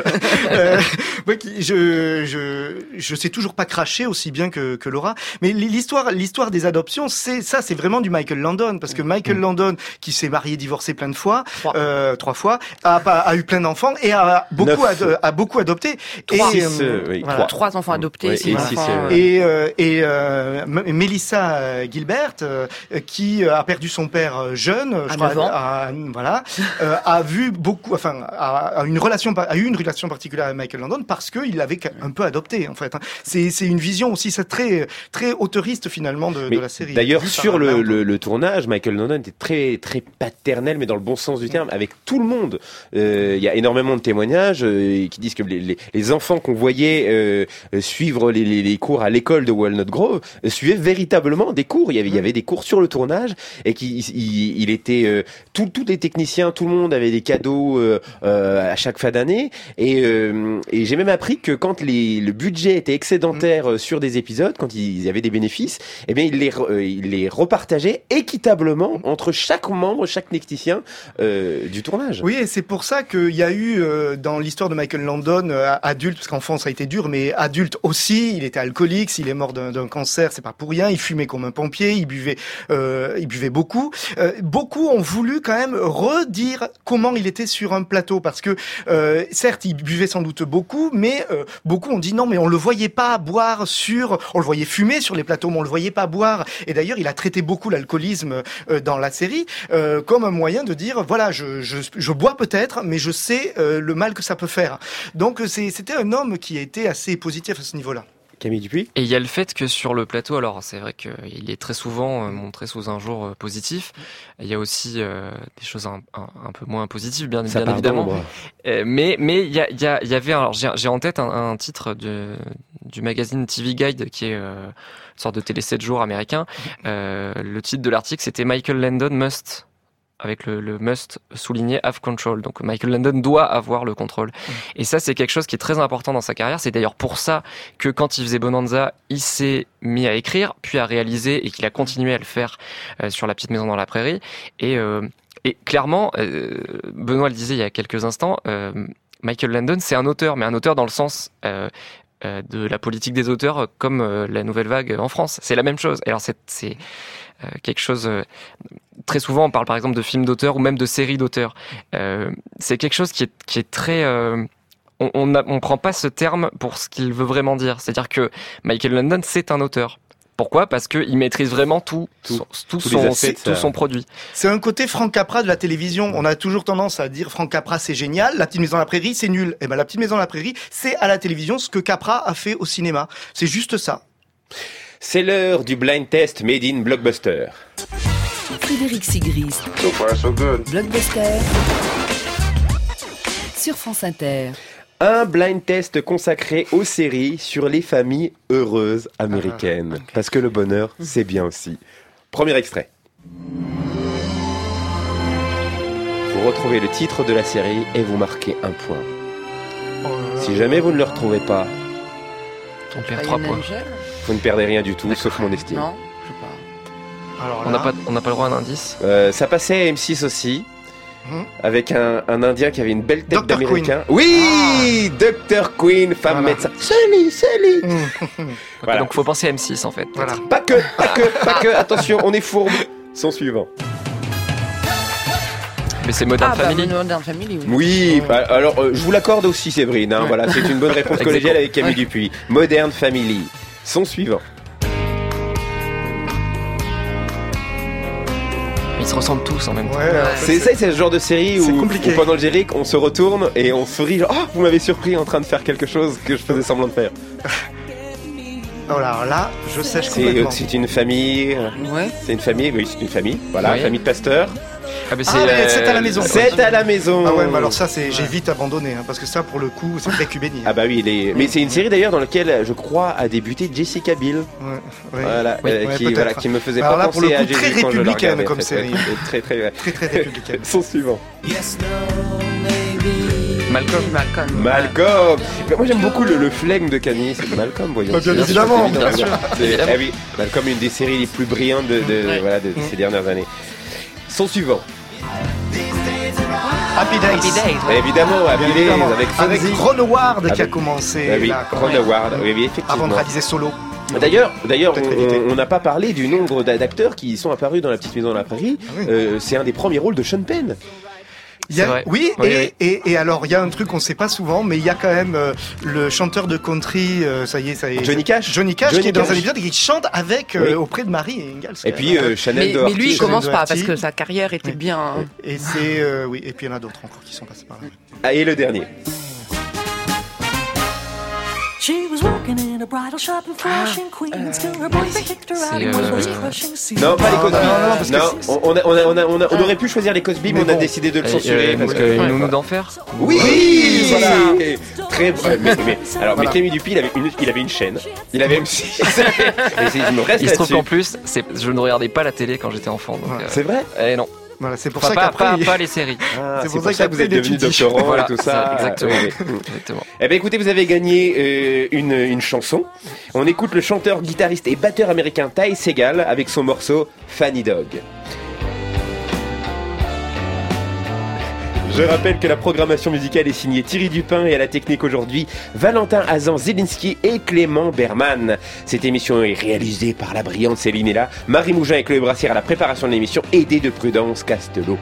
je sais toujours pas cracher aussi bien que Laura. Mais l'histoire des adoptions, c'est vraiment du Michael Landon, parce que Michael Landon, qui s'est marié, divorcé plein de fois, 3 fois, a eu plein d'enfants et a beaucoup adopté. 3 enfants adoptés. Et Melissa Gilbert, qui a perdu son père jeune, je crois, a eu une relation particulière avec Michael Landon parce qu'il l'avait un peu adopté en fait. C'est une vision aussi très très auteuriste finalement de la série. D'ailleurs, sur le tournage, Michael Landon était très très paternel, mais dans le bon sens du terme, avec tout le monde. Il y a énormément de témoignages qui disent que les enfants qu'on voyait suivre les cours à l'école de Walnut Grove suivaient véritablement des cours. Il y avait des cours sur le tournage et il était tous les techniciens, tout le monde avait des cadeaux à chaque fin d'année. Et j'ai même appris que quand le budget était excédentaire sur des épisodes, quand il y avait des bénéfices, eh bien il les repartageait équitablement entre chaque membre, chaque technicien du tournage. Oui, et c'est pour ça qu'il y a eu dans l'histoire de Michael Landon adulte, parce qu'enfant ça a été dur, mais adulte aussi, il était alcoolique, s'il est mort d'un cancer, c'est pas pour rien, il fumait comme un pompier, il buvait beaucoup. Beaucoup ont voulu quand même redire comment il était sur un plateau, parce que certes il buvait sans doute beaucoup, mais beaucoup ont dit non, mais on le voyait pas boire on le voyait fumer sur les plateaux, mais on le voyait pas boire. Et d'ailleurs, il a traité beaucoup l'alcoolisme dans la série comme un moyen de dire voilà, je bois peut-être, mais je sais le mal que ça peut faire. Donc c'était un homme qui a été assez positif à ce niveau-là. Camille Dupuis. Et il y a le fait que sur le plateau, alors c'est vrai qu'il est très souvent montré sous un jour positif. Il y a aussi des choses un peu moins posities, bien évidemment. Mais il y avait, alors j'ai en tête un titre du magazine TV Guide qui est une sorte de télé 7 jours américain. Le titre de l'article, c'était Michael Landon must, avec le must souligné have control. Donc Michael Landon doit avoir le contrôle. Et ça, c'est quelque chose qui est très important dans sa carrière. C'est d'ailleurs pour ça que quand il faisait Bonanza, il s'est mis à écrire, puis à réaliser, et qu'il a continué à le faire sur La Petite Maison dans la Prairie. Et clairement, Benoît le disait il y a quelques instants, Michael Landon, c'est un auteur, mais un auteur dans le sens de la politique des auteurs, comme la Nouvelle Vague en France. C'est la même chose. Alors c'est quelque chose très souvent, on parle par exemple de films d'auteur ou même de séries d'auteurs. C'est quelque chose qui est très... on prend pas ce terme pour ce qu'il veut vraiment dire. C'est-à-dire que Michael London, c'est un auteur. Pourquoi ? Parce qu'il maîtrise vraiment tout son produit. C'est un côté Frank Capra de la télévision. On a toujours tendance à dire Frank Capra c'est génial, La Petite Maison à la Prairie c'est nul. Et ben La Petite Maison à la Prairie, c'est à la télévision ce que Capra a fait au cinéma. C'est juste ça. C'est l'heure du blind test made in Blockbuster. Frédéric Sigrist. So far so good. Blockbuster. Sur France Inter. Un blind test consacré aux séries sur les familles heureuses américaines. Parce que le bonheur, c'est bien aussi. Premier extrait. Vous retrouvez le titre de la série et vous marquez un point. Si jamais vous ne le retrouvez pas, on perd 3 points. Vous ne perdez rien du tout, sauf mon estime. Non, je sais pas. Alors on n'a pas le droit à un indice. Ça passait à M6 aussi. Avec un Indien qui avait une belle tête Dr. d'Américain. Oui, Dr. Queen, femme médecin. Sally. Voilà. Donc faut penser à M6 en fait. Voilà. Pas que. Attention, on est fourbe. Son suivant. Mais c'est Modern Family. Modern Family, oui. Oui, alors je vous l'accorde aussi, Séverine. Hein, voilà, c'est une bonne réponse collégiale avec Camille Dupuis. Modern Family. Son suivant. Ils se ressemblent tous en même temps. C'est ce genre de série où pendant le générique, on se retourne et on sourit genre, vous m'avez surpris en train de faire quelque chose que je faisais semblant de faire. Alors là, je sèche complètement. C'est une famille. Ouais. C'est une famille, oui, c'est une famille. Voilà, famille de pasteurs. C'est à la maison. C'est à la maison. Ah ouais, mais alors ça, j'ai vite abandonné, parce que ça, pour le coup, c'est très cubaini. Ah bah oui, mais c'est une série d'ailleurs dans laquelle, je crois, a débuté Jessica Biel. Voilà, qui me faisait alors pas là, penser pour le coup, à Jésus très quand je la républicaine regardais. comme série. Très républicaine. Son suivant. Malcolm. Moi j'aime beaucoup le flegme de Camille, c'est Malcolm, voyons. Bien évidemment, bien sûr. Ah oui, Malcolm, une des séries les plus brillantes de ces dernières années. Son suivant. Happy Days. Évidemment, Happy Days avec Ron Howard qui a commencé. Oui, Ron Howard, oui, effectivement. Avant de réaliser Solo. D'ailleurs, on n'a pas parlé du nombre d'acteurs qui sont apparus dans La Petite Maison à la Prairie. C'est un des premiers rôles de Sean Penn. Et alors il y a un truc qu'on sait pas souvent, mais il y a quand même le chanteur de country, ça y est. Johnny Cash qui est dans un épisode et qui chante avec auprès de Marie Ingalls. Et puis Chanel Doherty. Mais lui il commence pas parce que sa carrière était bien. Et c'est et puis il y en a d'autres encore qui sont passés par là. Ah, et le dernier. She was working in a bridal shop in Flushing, Queens, till her boyfriend kicked her out. He was crushing scenes. Non, pas les Cosby. Non, on aurait pu choisir les Cosby, mais on a décidé de le censurer parce que une nounou d'enfer. Oui, voilà. Très. Mais Clémy Dupuis, il avait une chaîne. Il avait M6. Il se trouve qu'en plus, je ne regardais pas la télé quand j'étais enfant. C'est vrai ? Eh non. Voilà, c'est pour ça qu'après pas les séries. C'est pour ça que vous êtes devenu doctorant et tout ça. Exactement. Eh bien écoutez, vous avez gagné une chanson. On écoute le chanteur, guitariste et batteur américain Ty Segall avec son morceau Funny Dog. Je rappelle que la programmation musicale est signée Thierry Dupin et à la technique aujourd'hui, Valentin Azan-Zielinski et Clément Berman. Cette émission est réalisée par la brillante Céline Ella, Marie Mougin et Chloé Brassière à la préparation de l'émission, aidée de Prudence Castelot.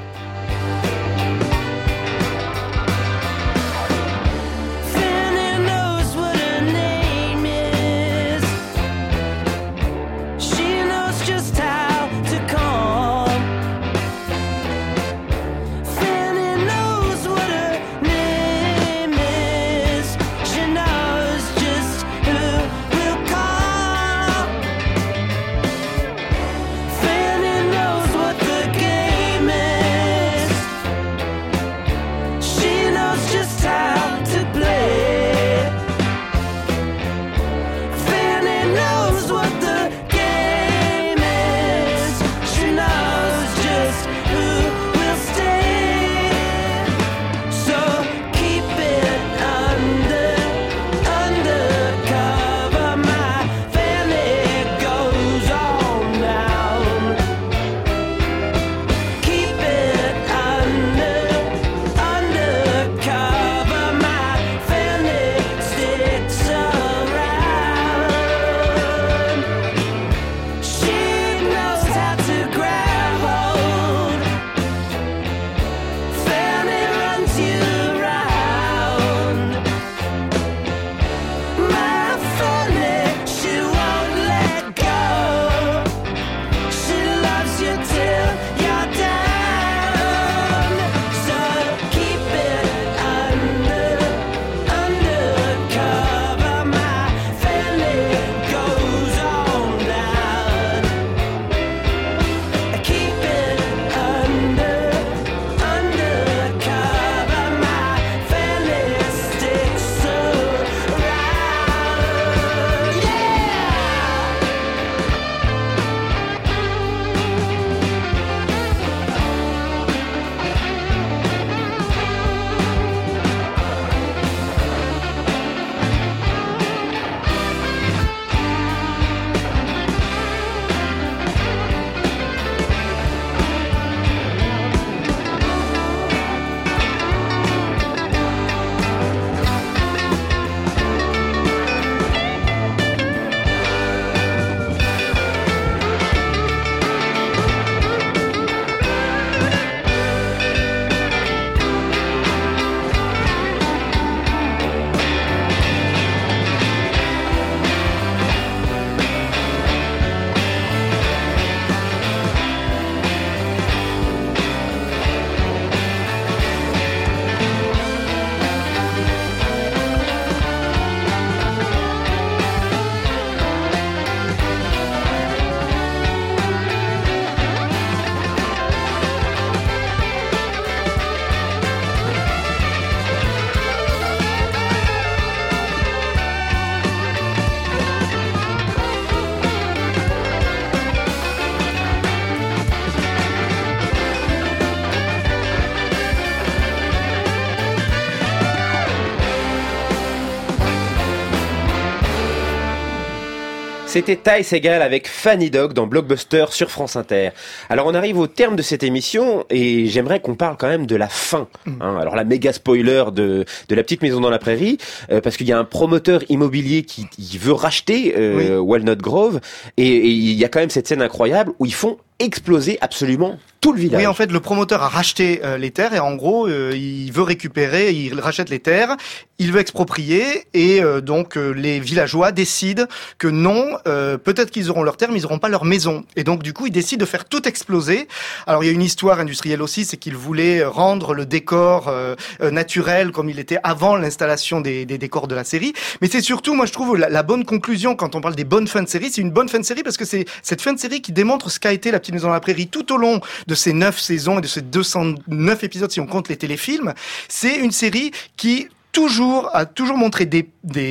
Fanny knows what the game is. C'était Ty Segall avec Fanny Dog dans Blockbuster sur France Inter. Alors on arrive au terme de cette émission et j'aimerais qu'on parle quand même de la fin. Alors la méga spoiler de La Petite Maison dans la Prairie, parce qu'il y a un promoteur immobilier qui veut racheter Walnut Grove et il y a quand même cette scène incroyable où ils font exploser absolument tout le village. Oui, en fait, le promoteur a racheté les terres et en gros, il veut récupérer, il rachète les terres, il veut exproprier et donc les villageois décident que non, peut-être qu'ils auront leurs terres, mais ils n'auront pas leur maison. Et donc du coup, ils décident de faire tout exploser. Alors il y a une histoire industrielle aussi, c'est qu'ils voulaient rendre le décor naturel comme il était avant l'installation des décors de la série. Mais c'est surtout, moi je trouve, la bonne conclusion quand on parle des bonnes fins de série, c'est une bonne fin de série parce que c'est cette fin de série qui démontre ce qu'a été La Petite Maison dans la Prairie tout au long de ces 9 saisons et de ces 209 épisodes si on compte les téléfilms. C'est une série qui a toujours montré des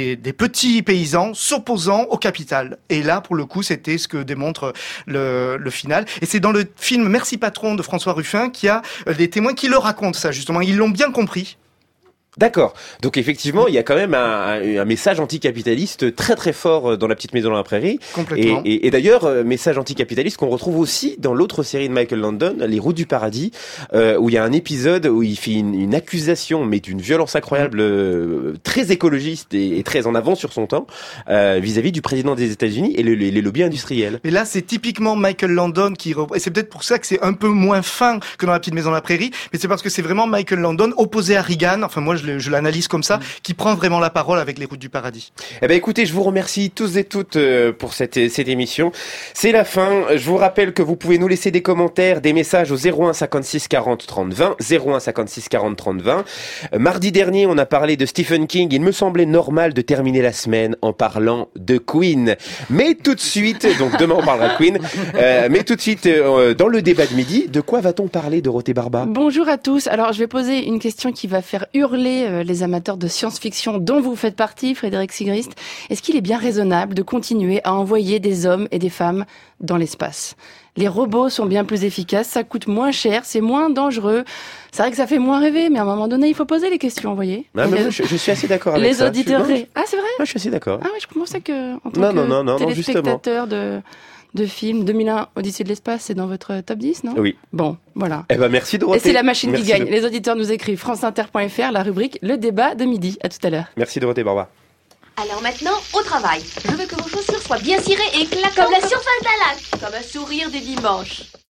petits paysans s'opposant au capital. Et là, pour le coup, c'était ce que démontre le final. Et c'est dans le film Merci Patron de François Ruffin qu'il y a des témoins qui le racontent ça, justement. Ils l'ont bien compris. D'accord. Donc effectivement, il y a quand même un message anticapitaliste très très fort dans La Petite Maison dans la Prairie. Complètement. Et d'ailleurs, message anticapitaliste qu'on retrouve aussi dans l'autre série de Michael Landon, Les Routes du Paradis, où il y a un épisode où il fait une accusation, mais d'une violence incroyable, très écologiste et très en avant sur son temps, vis-à-vis du président des États-Unis et les lobbies industriels. Mais là, c'est typiquement Michael Landon et c'est peut-être pour ça que c'est un peu moins fin que dans La Petite Maison dans la Prairie, mais c'est parce que c'est vraiment Michael Landon opposé à Reagan. Enfin, moi, je l'analyse comme ça, qui prend vraiment la parole avec Les Routes du Paradis. Eh ben, écoutez, je vous remercie tous et toutes pour cette émission. C'est la fin. Je vous rappelle que vous pouvez nous laisser des commentaires, des messages au 01 56 40 30 20, 01 56 40 30 20. Mardi dernier, on a parlé de Stephen King. Il me semblait normal de terminer la semaine en parlant de Queen. Mais tout de suite, donc demain on parlera de Queen, mais tout de suite, dans le débat de midi, de quoi va-t-on parler, Dorothée Barba ? Bonjour à tous. Alors, je vais poser une question qui va faire hurler les amateurs de science-fiction dont vous faites partie, Frédéric Sigrist. Est-ce qu'il est bien raisonnable de continuer à envoyer des hommes et des femmes dans l'espace ? Les robots sont bien plus efficaces, ça coûte moins cher, c'est moins dangereux. C'est vrai que ça fait moins rêver, mais à un moment donné, il faut poser les questions, vous voyez. Je suis assez d'accord avec ça. Les auditeurs... Ah, c'est vrai ? Moi, je suis assez d'accord. Ah oui, je pensais que, en tant que téléspectateur de films, 2001, Odyssée de l'espace, c'est dans votre top 10, non ? Oui. Bon, voilà. Eh ben, merci Dorothée. Et c'est la machine qui gagne. Les auditeurs nous écrivent franceinter.fr, la rubrique Le débat de midi. À tout à l'heure. Merci Dorothée Barba. Alors maintenant, au travail. Je veux que vos chaussures soient bien cirées et claquantes comme la surface d'un lac, comme un sourire du dimanche.